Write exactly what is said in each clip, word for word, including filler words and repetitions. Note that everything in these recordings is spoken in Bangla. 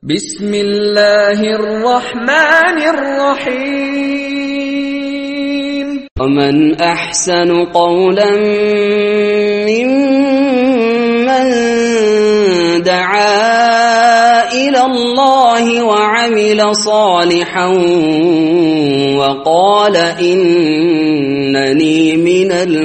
বিসমিল্লাহির রহমানির রহিম। ومن أحسن قولا ممن دعا إلى الله وعمل صالحا وقال إنني من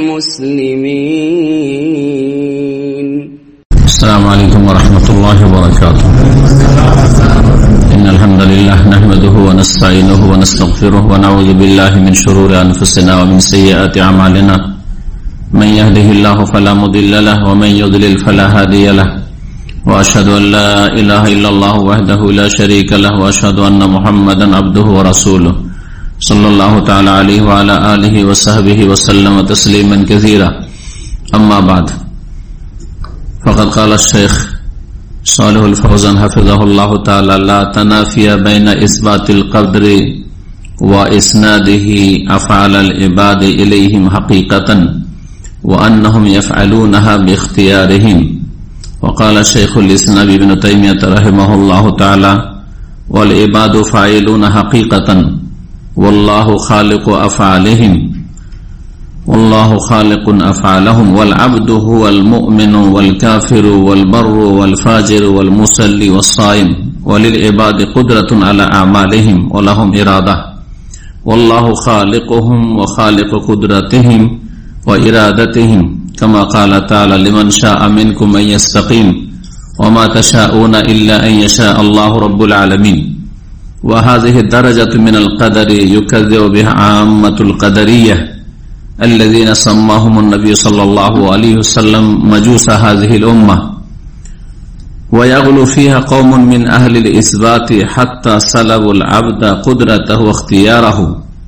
المسلمين. السلام عليكم ورحمة الله وبركاته. إن الحمد لله نحمده ونستعينه ونستغفره ونعوذ بالله من شرور أنفسنا ومن سيئات أعمالنا. من يهده الله فلا مضل له ومن يضلل فلا هادي له. وأشهد أن لا إله إلا الله وحده لا شريك له وأشهد أن محمدا عبده ورسوله صلى الله تعالى عليه وعلى آله وصحبه وسلم تسليما كثيرا. أما بعد، فقد قال الشيخ صالح الفوزان حفظه الله تعالى: لا تنافي بين إثبات القدر وإسناده أفعال العباد إليهم حقيقة وأنهم يفعلونها باختيارهم. وقال شيخ الإسلام ابن تيمية رحمه الله تعالى: والعباد فاعلون حقيقة والله خالق أفعالهم والله خالق أفعالهم والعبد هو المؤمن والكافر والبر والفاجر والمصلي والصائم وللعباد قدرة على أعمالهم ولهم إرادة والله خالقهم وخالق قدرتهم وإرادتهم كما قال تعالى: لمن شاء منكم أن يستقيم وما تشاءون إلا أن يشاء الله رب العالمين. وهذه الدرجة من القدر يكذب بها عامة القدرية الذين سماهم النبي صلى الله عليه وسلم مجوس هذه الأمة، ويغلو فيها قوم من أهل الإثبات حتى سلبوا العبد قدرته واختياره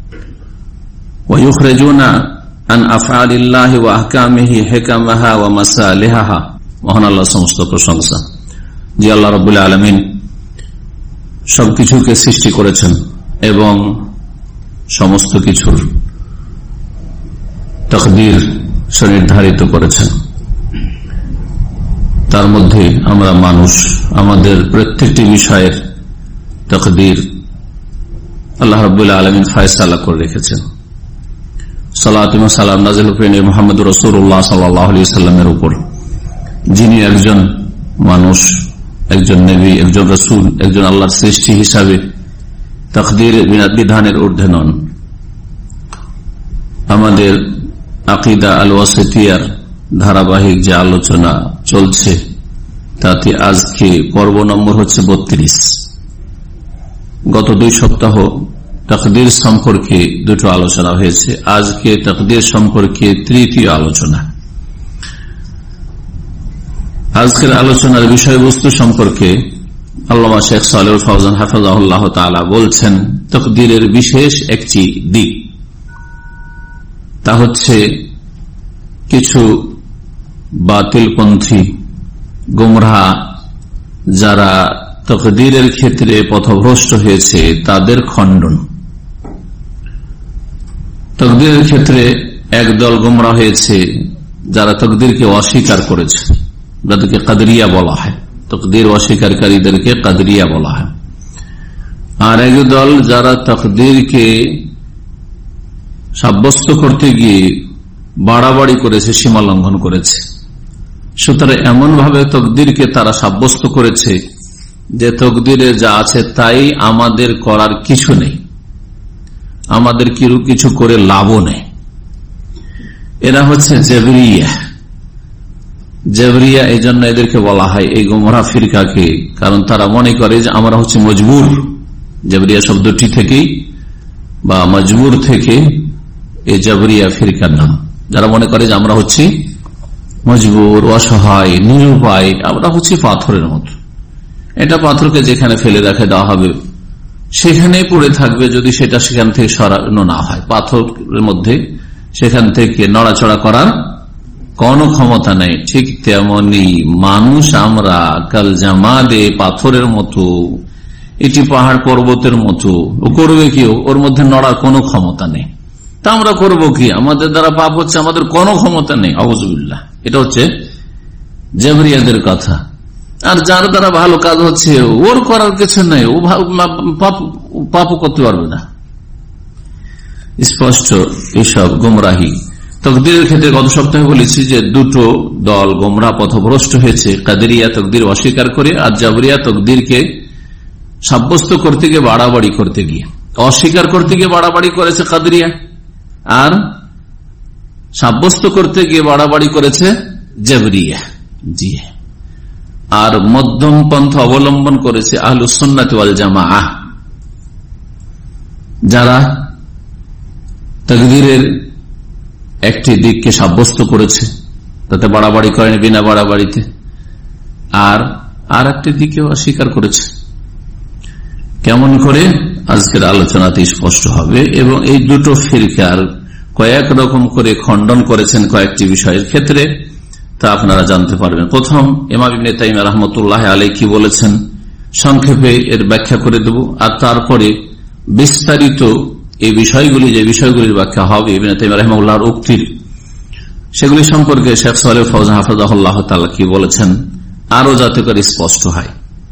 ويخرجون عن أفعال الله وأحكامه حكمها ومصالحها. মহান আল্লাহ সমস্ত প্রশংসা। যে আল্লাহ রাব্বুল আলামিন সবকিছুকে সৃষ্টি করেছেন এবং সমস্ত কিছুর তকদির সুনির্ধারিত করেছেন, তার মধ্যে আমরা মানুষ, আমাদের প্রত্যেকটি বিষয়ের তকদির আল্লাহ রাব্বুল আলামিন ফয়সালা করে রেখেছেন। সালাত এবং সালাম নাযিল করেন মুহাম্মদ রাসূলুল্লাহ সাল্লাল্লাহু আলাইহি ওয়াসাল্লামের উপর, যিনি একজন মানুষ, একজন নবী, একজন রাসূল, একজন আল্লাহর সৃষ্টি হিসাবে তকদির বিধানের ঊর্ধ্বে নন। আমাদের আকিদা আল ওয়াসিতিয়ার ধারাবাহিক যে আলোচনা চলছে তাতে আজকে পর্ব নম্বর হচ্ছে বত্রিশ। গত দুই সপ্তাহ তাকদীর সম্পর্কে দুটো আলোচনা হয়েছে, আজকে তাকদীর সম্পর্কে তৃতীয় আলোচনা। আজকের আলোচনার বিষয়বস্তু সম্পর্কে আল্লামা শেখ সালেহ ফওজান হাফিজাহুল্লাহ তাআলা বলছেন, তাকদীরের বিশেষ একটি দিক, তা হচ্ছে কিছু বাতিলপন্থী গোমরাহ যারা তাকদীরের ক্ষেত্রে পথভ্রষ্ট হয়েছে তাদের খণ্ডন। তাকদীরের ক্ষেত্রে একদল গোমরাহ হয়েছে যারা তাকদীরকে অস্বীকার করেছে, যাদেরকে কাদরিয়া বলা হয়। তাকদীর অস্বীকারীদেরকে কাদরিয়া বলা হয়। আর একদল যারা তাকদীরকে সাব্যস্ত করতে গিয়ে বাড়াবাড়ি করেছে, সীমা লঙ্ঘন করেছে। সুতরাং এমন ভাবে তাকদীরকে তারা সাব্যস্ত করেছে যে তাকদীরে যা আছে তাই আমাদের করার কিছু নেই, আমাদের কিছু করে লাভও নেই। এরা হচ্ছে জবরিয়া। জবরিয়া এই জন্য এদেরকে বলা হয় এই গোমরাহ ফিরকাকে, কারণ তারা মনে করে যে আমরা হচ্ছে মজবুর। জবরিয়া শব্দটি থেকেই বা মজবুর থেকে এই জবরিয়া ফিরকার নাম। যারা মনে করে যে আমরা হচ্ছি মজবুর, অসহায়, নিরুপায়, আমরা হচ্ছি পাথরের মতো। এটা পাথরকে যেখানে ফেলে রেখে দেওয়া হবে সেখানে পড়ে থাকবে, যদি সেটা সেখান থেকে সরানো না হয়। পাথরের মধ্যে সেখান থেকে নড়াচড়া করার কোনো ক্ষমতা নেই। ঠিক তেমনি মানুষ আমরা কাল জামাদে, পাথরের মতো, এটি পাহাড় পর্বতের মতো। ও করবে কি? ওর মধ্যে নড়ার কোনো ক্ষমতা নেই। তা আমরা করবো কি? আমাদের দ্বারা পাপ হচ্ছে, আমাদের কোনো ক্ষমতা নেই। আউযুবিল্লাহ। এটা হচ্ছে জবরিয়াদের কথা। আর যার দ্বারা ভালো কাজ হচ্ছে ওর করার কিছু নেই, ও পাপও করতে পারবে না। স্পষ্ট এসব গোমরাহি। তকদিরের ক্ষেত্রে গত সপ্তাহে বলেছি যে দুটো দল গোমরাহ পথভ্রষ্ট হয়েছে, কাদেরিয়া তকদির অস্বীকার করে আর জাবরিয়া তকদিরকে সাব্যস্ত করতে গিয়ে বাড়াবাড়ি করতে গিয়ে, অস্বীকার করতে গিয়ে বাড়াবাড়ি করেছে কাদেরিয়া, আর সাব্যস্ত করতে গিয়ে বাড়াবাড়ি করেছে জাবরিয়া। জি, আর মধ্যম পন্থা অবলম্বন করেছে আহলুস সুন্নাত ওয়াল জামাআহ, যারা তাকদীরের একটি দিককে সাব্যস্ত করেছে, তাতে বাড়াবাড়ি করেনি বিনা বাড়াবাড়িতে, আর আর একটি দিকে অস্বীকার করেছে। কেমন করে আজকের আলোচনাতে স্পষ্ট হবে। এবং এই দুটো ফিরকার কয়েক রকম করে খণ্ডন করেছেন কয়েকটি বিষয়ের ক্ষেত্রে, তা আপনারা জানতে পারবেন। প্রথম ইমাম ইবনে তাইমিয়া রাহমাতুল্লাহ আলাইহি কি বলেছেন সংক্ষেপে এর ব্যাখ্যা করে দেব, আর তারপরে বিস্তারিত এই বিষয়গুলি, যে বিষয়গুলির ব্যাখ্যা হবে ইবনে তাইমিয়া রাহিমাহুল্লাহর উক্তির, সেগুলি সম্পর্কে শেখ সালেহ ফওজান হাফিজাহুল্লাহ তাআলা কি বলেছেন আরো যাতে করে স্পষ্ট হয়।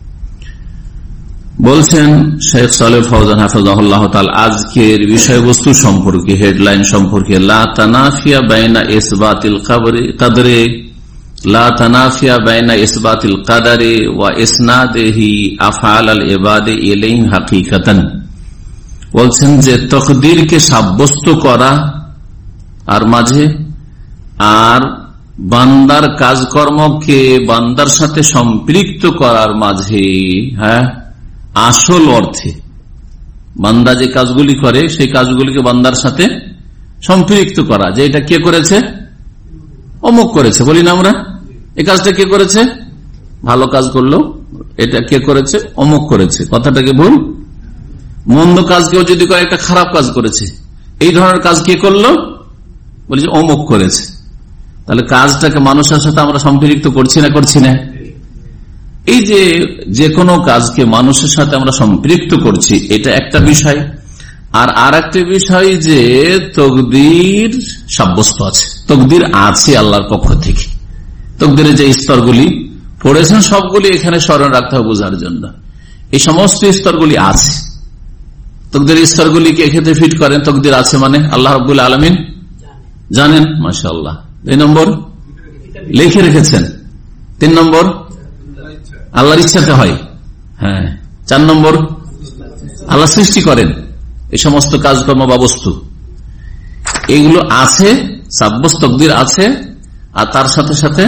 বলছেন শেখ সালেহ ফওজান হাফিজাহুল্লাহ তাআলা আজকের বিষয়বস্তু সম্পর্কে, হেডলাইন সম্পর্কে, লা তানাফিয়া বাইনা ইসবাতিল কদরে লা তানাফিয়া বাইনা ইসবাতিল কদরে ওয়া ইসনাদিহি আফআল আল ইবাদি ইলাইহি হাকিকাতান। বলছেন যে তকদিরকে সাব্যস্ত করা আর মাঝে, আর বান্দার কাজকর্মকে বান্দার সাথে সম্পৃক্ত করার মাঝে, হ্যাঁ আসল অর্থে বান্দা যে কাজগুলি করে সেই কাজগুলিকে বান্দার সাথে সম্পৃক্ত করা, যে এটা কে করেছে, অমুক করেছে বলি না আমরা, এই কাজটা কে করেছে, ভালো কাজ করলো, এটা কে করেছে, অমুক করেছে, কথাটাকে ভুল। মন্দ কাজ কেউ যদি করে, একটা খারাপ কাজ করেছে, এই ধরনের কাজ কে করলো, বলি যে অমুক করেছে। তাহলে কাজটাকে মানুষের সাথে আমরা সম্পৃক্ত করছি না, করছি না। এই যে যে কোনো কাজকে মানুষের সাথে আমরা সম্পৃক্ত করছি, এটা একটা বিষয়। আর আর একটা বিষয় যে তকদির সাব্যস্ত আছে, তকদির আছে আল্লাহর পক্ষ থেকে। তকদিরের যে স্তরগুলি পড়েছেন সবগুলি এখানে স্মরণ রাখতে হবে বোঝার জন্য। এই সমস্ত স্তরগুলি আছে, তকদির স্তরগুলিকে এক্ষেত্রে ফিট করেন। তকদির আছে মানে আল্লাহ রাব্বুল আলামিন জানেন, মাশাআল্লাহ। দুই নম্বর লিখে রেখেছেন। তিন নম্বর আল্লাহর ইচ্ছাতে হয়। হ্যাঁ, চার নম্বর আল্লাহ সৃষ্টি করেন এই সমস্ত কাজকর্ম বা বস্তু, এগুলো আছে, সাব্যস্ত তকদির আছে। আর তার সাথে সাথে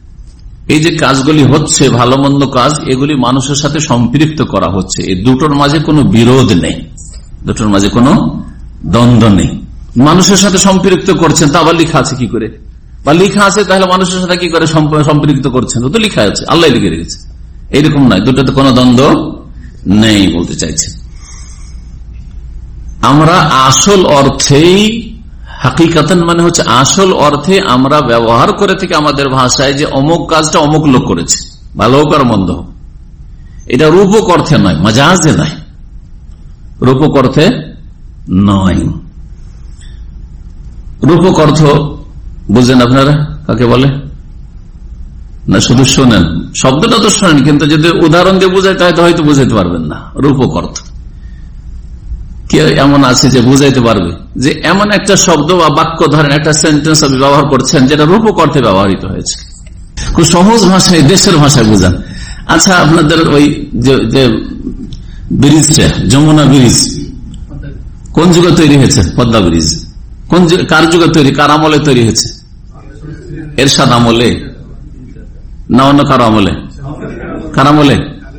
এই যে কাজগুলি হচ্ছে ভালো মন্দ কাজ, এগুলি মানুষের সাথে সম্পৃক্ত করা হচ্ছে। এই দুটোর মাঝে কোনো বিরোধ নেই, দুটোর মাঝে কোনো দ্বন্দ্ব নেই। মানুষের সাথে সম্পৃক্ত করছেন, তা আবার লিখা আছে কি করে, বা লিখা আছে তাহলে মানুষের সাথে কি করে সম্পৃক্ত করছেন, ও তো লিখা আছে, আল্লাহ লিখে রেখেছে। এইরকম নয়, দুটোতে কোনো দ্বন্দ্ব নেই বলতে চাইছে। আমরা আসল অর্থেই, হাকিকাতান মানে হচ্ছে আসল অর্থে আমরা ব্যবহার করে থেকে আমাদের ভাষায় যে অমুক কাজটা অমুক লোক করেছে, ভালো হোক আর মন্দ হোক, এটা রূপক অর্থে নয়, মাজাজে নয়, রূপক অর্থে নয়। রূপক অর্থ বুঝলেন আপনারা কাকে বলে না? শুধু শোনেন, শব্দটা তো শোনেন, কিন্তু যদি উদাহরণ দিয়ে বুঝাইতে হয় তো হয়তো বুঝাইতে পারবেন না। রূপক অর্থ কে এমন আছে যে বুঝাইতে পারবে যে এমন একটা শব্দ বা বাক্য ধরেন, একটা সেন্টেন্স আপনি ব্যবহার করছেন যেটা রূপক অর্থে ব্যবহৃত হয়েছে, খুব সহজ ভাষায়, দেশের ভাষায় বুঝান। আচ্ছা, আপনাদের ওই যে ব্রিজটা, যমুনা ব্রিজ কোন যুগে তৈরি হয়েছে? পদ্মা ব্রিজ কোন কার যুগে তৈরি, কার আমলে তৈরি হয়েছে? এরশাদ আমলে না অন্য কারো আমলে? কার আমলে?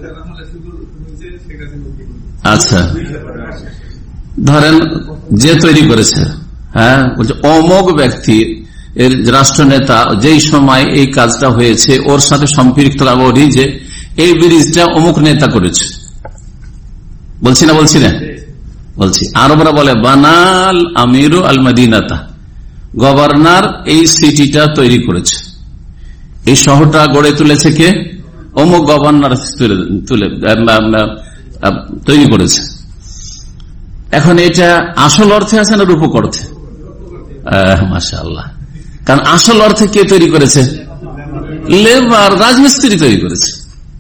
আচ্ছা, ধরেন যে তৈরি করেছে, হ্যাঁ, বলছে অমোক ব্যক্তি এর রাষ্ট্রনেতা যেই সময় এই কাজটা হয়েছে ওর সাথে সম্পৃক্ত বলি যে এই ব্রিজটা অমুক নেতা করেছে, বলছি না বলছি না বলছি। আরবরা বলে বানাল আমিরু আল মদিনাতা, গভর্নর এই সিটিটা তৈরি করেছে, এই শহরটা গড়ে তুলেছে কে? অমুক গভর্নর তুলে তৈরি করেছে। এখন এটা আসল অর্থে আছে না রূপক অর্থে? মাশাআল্লাহ, কারণ আসল অর্থে কে তৈরি করেছে? লেবার, রাজমিস্ত্রি তৈরি করেছে।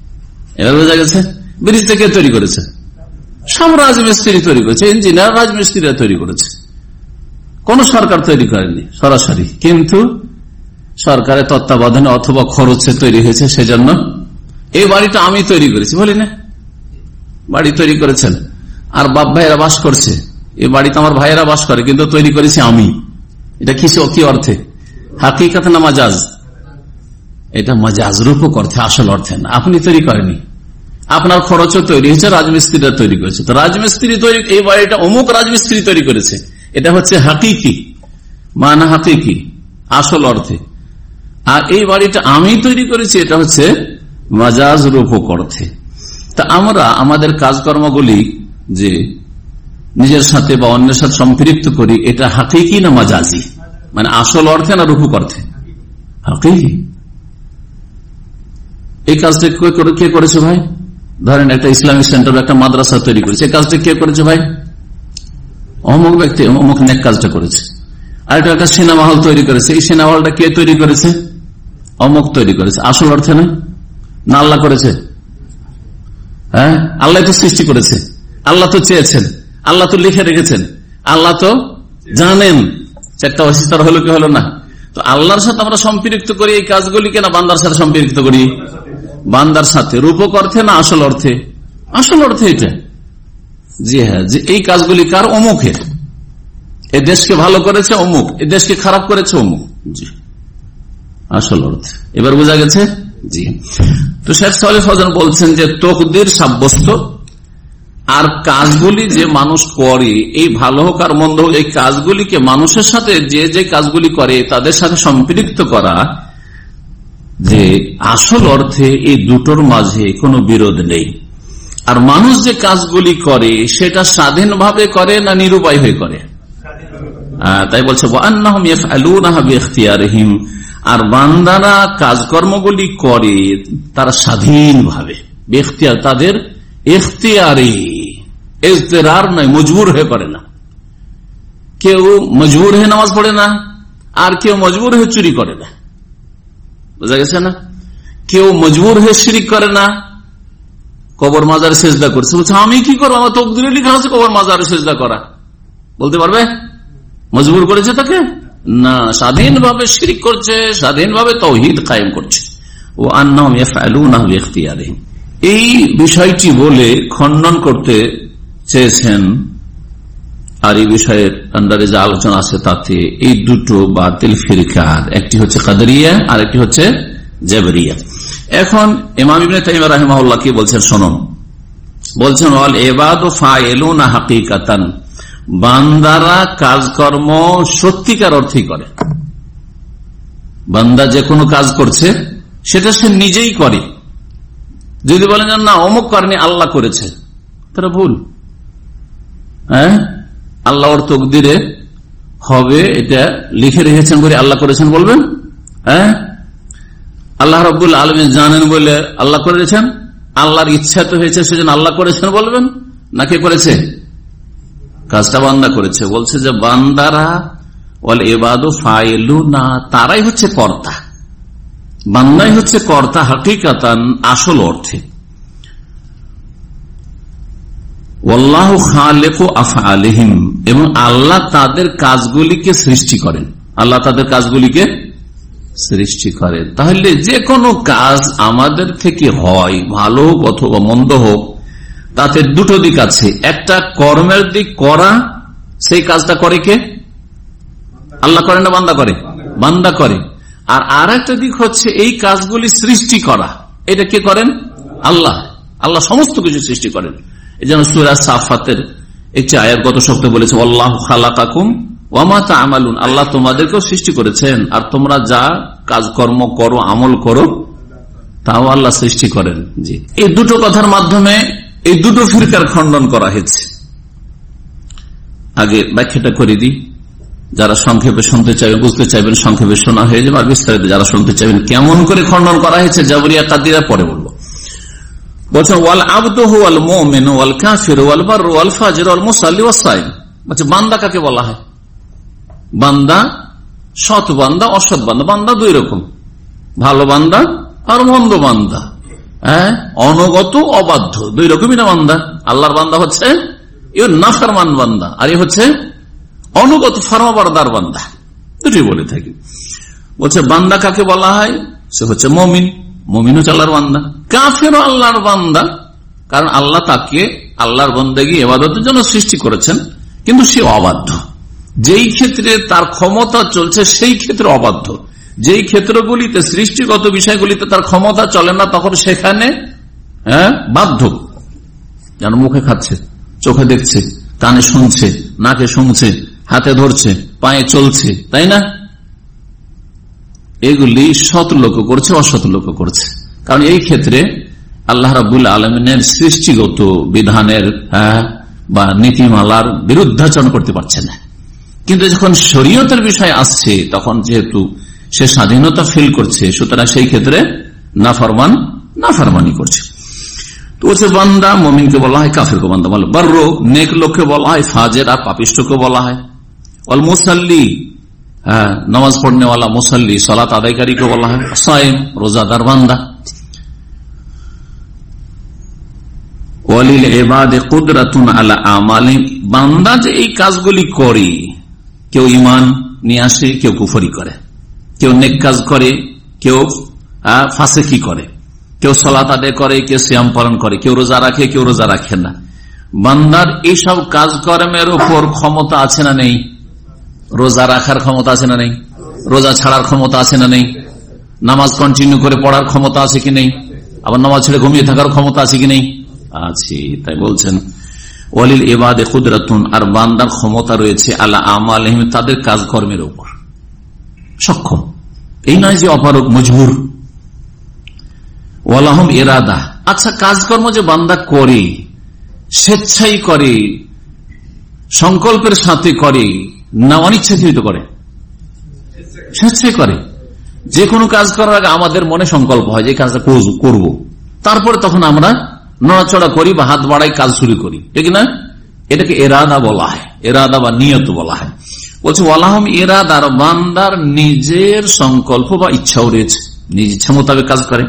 এবার বোঝা গেছে। ব্রিজটা কে তৈরি করেছে? সব রাজমিস্ত্রি তৈরি করেছে, ইঞ্জিনিয়ার রাজমিস্ত্রিরা তৈরি করেছে, কোন সরকার তৈরি করেনি সরাসরি, কিন্তু সরকারের তত্ত্বাবধানে অথবা খরচে তৈরি হয়েছে। সেজন্য এই বাড়িটা আমি তৈরি করেছি বলি না, বাড়ি তৈরি করেছেন আর বাপ ভাইয়েরা বাস করছে, এই বাড়িতে আমার ভাইয়েরা বাস করে, কিন্তু তৈরি করেছি আমি। এটা কি কি অর্থে? হাকিকাত না মাজাজ? এটা মাজাজ, রূপক অর্থে, আসল অর্থে না। আপনি তৈরি করেনি, আপনার খরচও তৈরি হয়েছে, রাজমিস্ত্রিরা তৈরি করেছে। তো রাজমিস্ত্রি তৈরি, এই বাড়িটা অমুক রাজমিস্ত্রি তৈরি করেছে, এটা হচ্ছে হাকিকি মানা, হাকিকি আসল অর্থে। আর এই বাড়িটা আমি তৈরি করেছি, এটা হচ্ছে মাজাজ, রূপক অর্থে। তা আমরা আমাদের কাজকর্মগুলি যে নিজের সাথে বা অন্যের সাথে সম্পৃক্ত করি, এটা হাকিকি না মাজাজি, মানে আসল অর্থে না রূপক অর্থে? হাকিকি। এই কাজটা কে করেছে ভাই? ধরেন একটা ইসলামিক সেন্টার, একটা মাদ্রাসা তৈরি করেছে, এই কাজটা কে করেছে ভাই? অমুক ব্যক্তি অমুক নেক কাজটা করেছে। আর এটা একটা সিনেমা হল তৈরি করেছে, এই সিনেমা হলটা কে তৈরি করেছে? অমুক তৈরি করেছে। আসল অর্থে না? না আল্লাহ করেছে? হ্যাঁ, আল্লাহ তো সৃষ্টি করেছে, আল্লাহ তো চেয়েছেন, আল্লাহ তো লিখে রেখেছেন, আল্লাহ তো জানেন। চারটা অসিস্তার হলো কি হলো না? তো আল্লাহর সাথে আমরা সম্পৃক্ত করি এই কাজগুলিকে, না বান্দার সাথে সম্পৃক্ত করি? বান্দার সাথে। রূপক অর্থে না আসল অর্থে? আসল অর্থে এটা। জি হ্যাঁ, যে এই কাজগুলি কার? অমুকের। এই দেশকে ভালো করেছে অমুক, এই দেশকে খারাপ করেছে অমুক। জি, আসল অর্থে। এবার বোঝা গেছে? জি। তো শেখ সালেহ ফজল বলছেন যে তকদির সাব্যস্ত আর কাজগুলি যে মানুষ করে, এই ভালো হোক আর মন্দ হোক, এই কাজগুলিকে মানুষের সাথে যে যে কাজগুলি করে তাদের সাথে সম্পৃক্ত করা, যে আসল অর্থে এই দুটোর মাঝে কোনো বিরোধ নেই। আর মানুষ যে কাজগুলি করে সেটা স্বাধীনভাবে করে না নিরুপায় হয়ে করে? তাই বলছে ওয়ান্নাহুম ইয়াফআলুনাহা বিইখতিয়ারিহিম, আর বান্দারা কাজকর্মগুলি করে তারা স্বাধীনভাবে, বিইখতিয়ার, তাদের ইখতিয়ারে, ইজতিরার নয়, মজবুর হয়ে করে না। কেউ মজবুর হয়ে নামাজ পড়ে না, আর কেউ মজবুর হয়ে চুরি করে না। বোঝা গেছে না? কেউ মজবুর হয়ে শিরিক করে না, কবর মাজারে সেজদা করছে, বলছে আমি কি করবো, আমার তকদিরে লেখা আছে কবর মাজারে সেজদা করা, বলতে পারবে? মজবুর করেছে তাকে না, স্বাধীনভাবে শিরিক করছে, স্বাধীনভাবে তাওহীদ কায়েম করছে। ও আন্নাহুম ইয়াফআলুনাহু বিইখতিয়ারিহিম, এই বিষয়টি বলে খণ্ডন করতে চেয়েছেন। আর এই বিষয়ের আন্ডারে যে আলোচনা আছে তাতে এই দুটো বাতিল ফিরকার, একটি হচ্ছে কাদরিয়া আর একটি হচ্ছে জাবরিয়া। এখন ইমাম ইবনে তাইমিয়া রাহিমাহুল্লাহ কি বলছেন শুনুন। বলছেন ওয়াল ইবাদু ফাইলুনা হাকিকাতান, বান্দারা কাজকর্ম সত্যিকার অর্থেই করে। বান্দা যে কোনো কাজ করছে সেটা সে নিজেই করে। যদি বলেন না অমুক করেনি আল্লাহ করেছে, তারা ভুল। হ্যাঁ, আল্লাহ ওর তকদিরে হবে, এটা লিখে রেখেছেন বলে আল্লাহ করেছেন বলবেন? হ্যাঁ, আল্লাহ রাব্বুল আলামিন জানেন বলে আল্লাহ করেছেন, আল্লাহর ইচ্ছা তো হয়েছে সেজন্য আল্লাহ করেছেন বলবেন? না কে করেছে? কাজটা বান্দা করেছে। বলছে যে বান্দারা ওয়াল ইবাদু ফাইলুনা, তারাই হচ্ছে কর্তা, বান্দাই হচ্ছে কর্তা হাকিকাতান, আসল অর্থে। ওয়াল্লাহু খালিকু আফআলিহিম, এবং আল্লাহ তাদের কাজগুলিকে সৃষ্টি করেন, আল্লাহ তাদের কাজগুলিকে সৃষ্টি করেন। তাহলে যে কোনো কাজ আমাদের থেকে হয়, ভালো হোক অথবা মন্দ হোক, তাতে দুটো দিক আছে। একটা কর্মের দিক, করা, সেই কাজটা করে কে? আল্লাহ করে না বান্দা করে? বান্দা করে। আর আর একটা দিক হচ্ছে এই কাজগুলি সৃষ্টি করা, এটা কে করেন? আল্লাহ। আল্লাহ সমস্ত কিছু সৃষ্টি করেন। এই জন্য সূরা সাফাতের একটি আয়াত গত সপ্তাহে বলেছে আল্লাহু খালাকাকুম ওয়া মা তা'মালুন, আল্লাহ তোমাদেরকেও সৃষ্টি করেছেন আর তোমরা যা কাজকর্ম করো, আমল করো, তাও আল্লাহ সৃষ্টি করেন। জি, এই দুটো কথার মাধ্যমে এই দুটো ফিরকার খণ্ডন করা হয়েছে। আগে ব্যাখ্যাটা করে দিই, যারা সংক্ষেপে শুনতে চাইবেন, বুঝতে চাইবেন, সংক্ষেপে শোনা হয়ে যাবে। আর বিস্তারিত যারা শুনতে চাইবেন কেমন করে খণ্ডন করা হয়েছে জাবরিয়া কাদিরা পরে বলবো। বলছেন ওয়াল আবদু হুয়াল মুমিন ওয়াল কাফির ওয়াল বার ওয়াল ফাজির ওয়াল মুসাল্লি ওয়াস সাইম। বলছে বান্দা কাকে বলা হয়? বান্দা সৎ বান্দা, অসৎ বান্দা। বান্দা দুই রকম, ভালো বান্দা আর মন্দ বান্দা। হ্যাঁ, অনুগত অবাধ্য, দুই রকমই না বান্দা। আল্লাহর বান্দা হচ্ছে এ নাফরমান বান্দা, আর এ হচ্ছে অনুগত ফরমাবরদার বান্দা, দুটি বলে থাকি। বলছে বান্দা কাকে বলা হয়? সে হচ্ছে মমিন, মমিন হচ্ছে আল্লাহর বান্দা। কাফেরও আল্লাহর বান্দা, কারণ আল্লাহ তাকে আল্লাহর বান্দাগি ইবাদতের জন্য সৃষ্টি করেছেন, কিন্তু সে অবাধ্য। যেই ক্ষেত্রে তার ক্ষমতা চলছে সেই ক্ষেত্রে অবাধ্য, যেই ক্ষেত্রগুলিতে সৃষ্টিগত বিষয়গুলিতে তার ক্ষমতা চলে না তখন সেখানে হ্যাঁ বাধ্য। যেন মুখে খাচ্ছে, চোখে দেখছে, কানে শুনছে, নাকে শুনছে, হাতে ধরছে, পায়ে চলছে, তাই না? এগুলি সৎ লোক করছে, অসৎ লোক করছে, কারণ এই ক্ষেত্রে আল্লাহ রাব্বুল আলামিনের সৃষ্টিগত বিধানের বা নীতিমালার বিরুদ্ধাচরণ করতে পারছে না। কিন্তু যখন শরীয়তের বিষয় আসছে তখন যেহেতু সে স্বাধীনতা ফিল করছে, সুতরাং সেই ক্ষেত্রে নাফরমান নাফরমানি করছে। তো হচ্ছে বান্দা, মুমিনকে বলা হয়, কাফিরকে বান্দা বলা। বারর নেক লোককে বলা হয়, ফাজের আর পাপিষ্ঠকে বলা হয়। ওয়াল মুসাল্লি, হ্যাঁ নামাজ পড়নেওয়ালা মুসাল্লি, সালাত আদায়কারীকে বলা হয় সায়েম, রোজাদার বান্দা। ওয়ালিল ইবাদে কুদরাতুন আলা আমালিহিম, বান্দা যে এই কাজগুলি করে, কেউ ঈমান নিয়ে আসে, কেউ কুফরি করে, কেউ নেক কাজ করে, কেউ ফাসিকি করে, কেউ সালাত আদায় করে, কেউ সিয়াম পালন করে, কেউ রোজা রাখে, কেউ রোজা রাখে না। বান্দার এইসব কাজকর্মের উপর ক্ষমতা আছে না নেই? রোজা রাখার ক্ষমতা আছে না নেই? রোজা ছাড়ার ক্ষমতা আছে না নেই? নামাজ কন্টিনিউ করে পড়ার ক্ষমতা আছে কি নেই? আবার নামাজ ছেড়ে ঘুমিয়ে থাকার ক্ষমতা আছে কি নেই? আছে। তাই বলছেন ওয়ালিল ইবাদে কুদরাতুন, আর বান্দার ক্ষমতা রয়েছে আলা আমালিহিম, তাদের কাজকর্মের উপর সক্ষম। এই নয় যে অপারগ মজবুর। ওয়ালাহুম ইরাদা, আচ্ছা কাজকর্ম যে বান্দা করে, স্বেচ্ছাই করে, সংকল্পের সাথে করে না অনিচ্ছাকৃত করে? স্বেচ্ছাই করে। যে কোনো কাজ করার আগে আমাদের মনে সংকল্প হয় যে কাজটা করব, তারপরে তখন আমরা নড়াচড়া করি বা হাত বাড়াই, কাজ শুরু করি, ঠিক না? এটাকে এরাদা বলা হয়, এরাদা বা নিয়ত বলা হয়। বলছে ওয়ালাহুম ইরাদার, বান্দার নিজের সংকল্প বা ইচ্ছাও রয়েছে, নিজ ইচ্ছা মোতাবেক কাজ করে।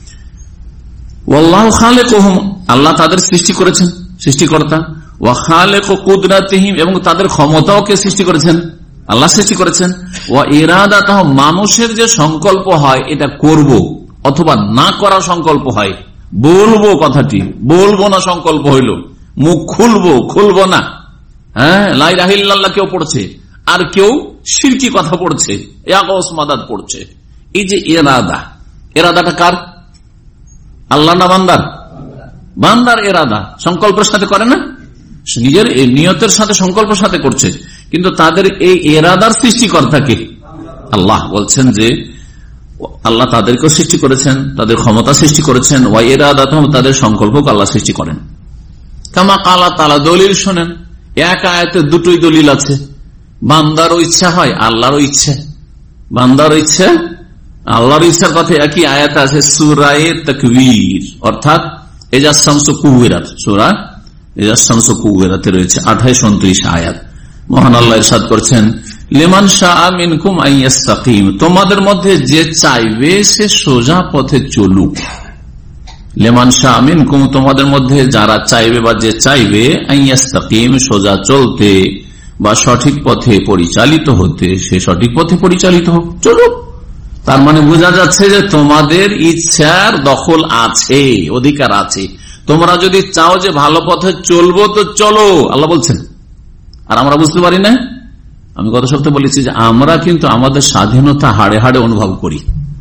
ওয়াল্লাহু খালিকুহুম, আল্লাহ তাদের সৃষ্টি করেছেন, সৃষ্টিকর্তা। ওয়া খালিকু কুদরাতিহিম, এবং তাদের ক্ষমতাও কে সৃষ্টি করেছেন? আল্লাহ সৃষ্টি করেছেন। ওয়া ইরাদাতুহুম, মানুষের যে সংকল্প হয় এটা করব অথবা না করার সংকল্প হয়, বলবো কথাটি, বলবো না সংকল্প হইল, মুখ খুলবো খুলবো না, হ্যাঁ লা ইলাহা ইল্লাল্লাহ কেউ পড়ছে, আর কেউ শিরকি কথা পড়ছে, ইয়াগউস মাদাদ পড়ছে। এই যে ইরাদা, ইরাদাটা কার? আল্লাহ না বান্দার? বান্দার ইরাদা সংকল্পের সাথে করে না, নিজের নিয়তের সাথে সংকল্পের সাথে করছে, কিন্তু তাদের এই ইরাদার সৃষ্টিকর্তাকে আল্লাহ। বলছেন যে আল্লাহ তাদেরকেও সৃষ্টি করেছেন, তাদের ক্ষমতা সৃষ্টি করেছেন, ওয়া ইরাদাতুহুম, তাদের সংকল্পকে আল্লাহ সৃষ্টি করেন। কামা কালা তাআলা, দলিল শোনেন, এক আয়াতে দুটোই দলিল আছে। বান্দারও ইচ্ছা হয়, আল্লাহরও ইচ্ছে। বান্দারও ইচ্ছে, আল্লাহর ইচ্ছার কথা একই আয়াত আছে সূরা তাকবীর, অর্থাৎ ইযা শামসু কুওয়িরাত, সূরা ইযা শামসু কুওয়িরাতে রয়েছে আঠাইশ উনত্রিশ আয়াত। মহান আল্লাহ ইরশাদ করছেন লিমান শাআ মিনকুম আইয়াস্তাকিম, তোমাদের মধ্যে যে চাইবে সে সোজা পথে চলুক। লিমান শাআ মিনকুম, তোমাদের মধ্যে যারা চাইবে বা যে চাইবে আইয়াস্তাকিম, সোজা চলতে বা সঠিক পথে পরিচালিত হতে, সে সঠিক পথে পরিচালিত হোক, চলুক। তার মানে বোঝা যাচ্ছে যে তোমাদের ইচ্ছার দখল আছে, অধিকার আছে। তোমরা যদি চাও যে ভালো পথে চলবো তো চলো, আল্লাহ বলছেন। আর আমরা বুঝতে পারি না। আমি গত সপ্তাহে বলেছি যে আমরা কিন্তু আমাদের স্বাধীনতা হাড়ে হাড়ে অনুভব করি।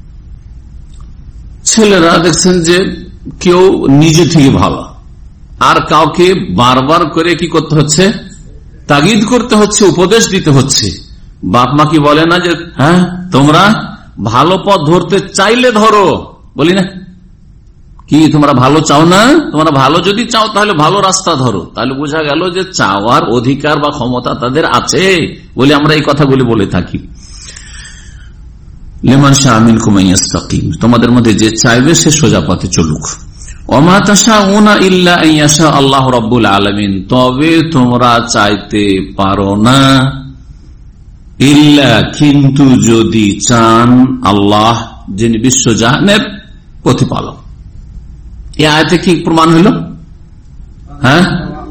ছেলেরা দেখছেন যে কেউ নিজে থেকে ভালো, আর কাউকে বারবার করে কি করতে হচ্ছে? তাগিদ করতে হচ্ছে, উপদেশ দিতে হচ্ছে। বাপ মা কি বলে না যে হ্যাঁ তোমরা ভালো পথ ধরতে চাইলে ধরো, বলি না কি? তোমরা ভালো চাও না? তোমরা ভালো যদি চাও তাহলে ভালো রাস্তা ধরো। তাহলে বোঝা গেল যে চাওয়ার অধিকার বা ক্ষমতা তাদের আছে বলে আমরা এই কথাগুলি বলে থাকি। লিমান শাআ মিনকুম আইয়াস্তাকিম, তোমাদের মধ্যে যে চাইবে সে সোজা পথে চলুক। ওমা তাশাউনা ইল্লা আইয়াশা আল্লাহু রাব্বুল আলামিন, তবে তোমরা চাইতে পারো না ইল্লা, কিন্তু যদি চান আল্লাহ, যিনি বিশ্বজাহানের প্রতিপালক। এই আয়াতে কি প্রমাণ হইল? হ্যাঁ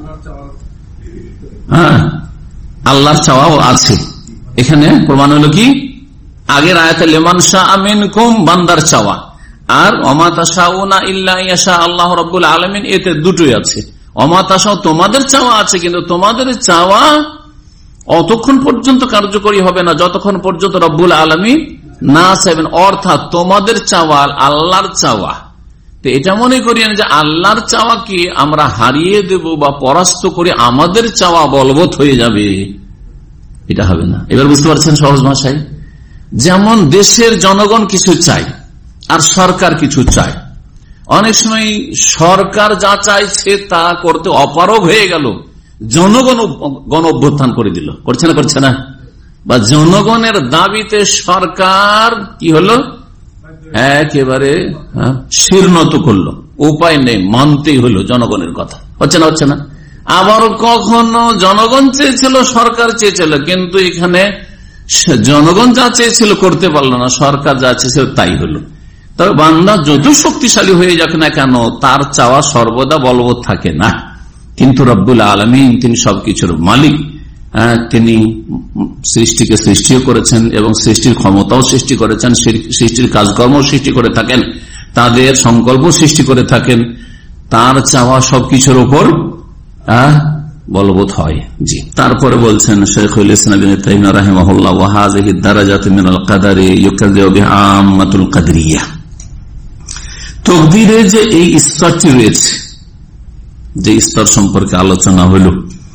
হ্যাঁ আল্লাহর চাওয়াও আছে। এখানে প্রমাণ হলো কি? আগের আয়াতে লিমান শাআ মিনকুম বান্দার চাওয়া, আর ওমা তাশাউনা ইল্লা ইয়াশা আল্লাহ রাব্বুল আলামিন, এতে দুটোই আছে। ওমা তাশাউ তোমাদের চাওয়া আছে, কিন্তু তোমাদের চাওয়া অতক্ষণ পর্যন্ত কার্যকরী হবে না যতক্ষণ পর্যন্ত রব্বুল আলামিন না চাইবেন। অর্থাৎ তোমাদের চাওয়া আল্লাহর চাওয়া, তো এটা মনে করি যে আল্লাহর চাওয়া কি আমরা হারিয়ে দেব বা পরাস্ত করে আমাদের চাওয়া বলবৎ হয়ে যাবে, এটা হবে না। এবার বুঝতে পারছেন সহজ ভাষায়? যেমন দেশের জনগণ কিছু চায় আর সরকার কিছু চায়, অনেক সময় সরকার যা চাইছে তা করতে অপারগ হয়ে গেল, জনগণ গণ অভ্যুত্থান করে দিল, করছে না করছে না? বা জনগণের দাবিতে সরকার কি হলো, একেবারে শীর্ণত করলো, উপায় নেই, মানতেই হলো জনগণের কথা, হচ্ছে না হচ্ছে না? আবার কখনো জনগণ চেয়েছিল সরকার চেয়েছিল, কিন্তু এখানে জনগণ যা চেয়েছিল করতে পারলো না, সরকার যা চেয়েছিল তাই হলো। তবে বান্দা যত শক্তিশালী হয়ে যাক না কেন তার চাওয়া সর্বদা বলবৎ থাকে না। কিন্তু রব্বুল আলামিন তিনি সবকিছুর মালিক, তিনি সৃষ্টিকে সৃষ্টিও করেছেন এবং সৃষ্টির ক্ষমতাও সৃষ্টি করেছেন, সৃষ্টির কাজকর্ম সৃষ্টি করে থাকেন, তাদের সংকল্প সৃষ্টি করে থাকেন, তার চাওয়া সবকিছুর উপর বলবৎ হয়। জি, তারপরে বলছেন শাইখুল ইসলাম ইবনে তাইমিয়া রাহিমাহুল্লাহ, ওয়া হাযিহি দারাজাতু মিনাল কাদারি ইউকাযযিবু বিহা আম্মাতুল কাদরিয়া। তাকদীরে যে এই স্তরটি রয়েছে, যে স্তর সম্পর্কে আলোচনা হলো,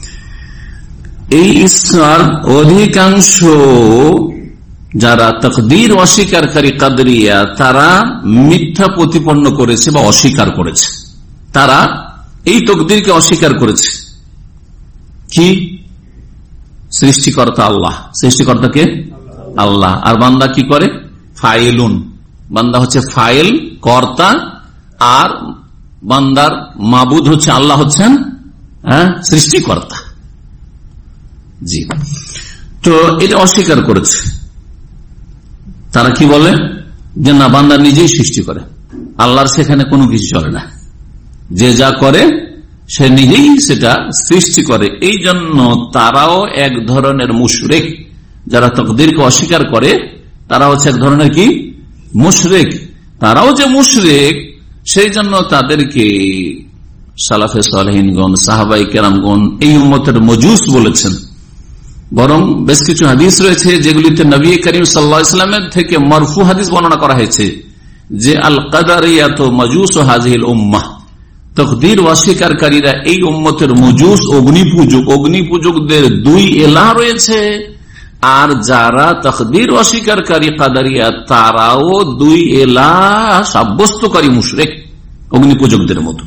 এই স্তর অধিকাংশ যারা তাকদীর অস্বীকারী কাদরিয়া তারা মিথ্যা প্রতিপন্ন করেছে বা অস্বীকার করেছে। তারা এই তাকদীরকে অস্বীকার করেছে। কি? সৃষ্টিকর্তা আল্লাহ, সৃষ্টিকর্তাকে আল্লাহ, আর বান্দা কি করে? ফাইলুন, বান্দা হচ্ছে ফাইল কর্তা, আর বান্দার মাবুদ হচ্ছে আল্লাহ, হচ্ছেন হ্যাঁ সৃষ্টিকর্তা। জি, তো এটা অস্বীকার করেছে। তারা কি বলে যে না, বান্দা নিজেই সৃষ্টি করে, আল্লাহর সেখানে কোনো কিছু চলে না, যে যা করে সে নিজেই সেটা সৃষ্টি করে। এই জন্য তারাও এক ধরনের মুশরিক। যারা তাকদীরকে অস্বীকার করে তারা হচ্ছে এক ধরনের কি মুশরিক। তারাও যে মুশরিক সেই জন্য তাদেরকে সালাফে সালেহিনগণ, সাহাবায়ে কেরামগণ এই উম্মতের মজুস বলেছেন। বরং বেশ কিছু হাদিস রয়েছে যেগুলিতে নবী করিম সাল্লাল্লাহু আলাইহি ওয়াসাল্লামের থেকে মারফু হাদিস বর্ণনা করা হয়েছে যে আল কাদারিয়াতু মাজুস হাযিহিল উম্মাহ, তাকদীর অস্বীকারীরা এই উম্মতের মজুস, অগ্নিপূজক। অগ্নিপূজকদের দুই এলাহ রয়েছে, আর যারা তাকদীর অস্বীকারী কাদারিয়া তারাও দুই এলাহ সাব্যস্তকারী মুশরিক, অগ্নিপূজকদের মতো।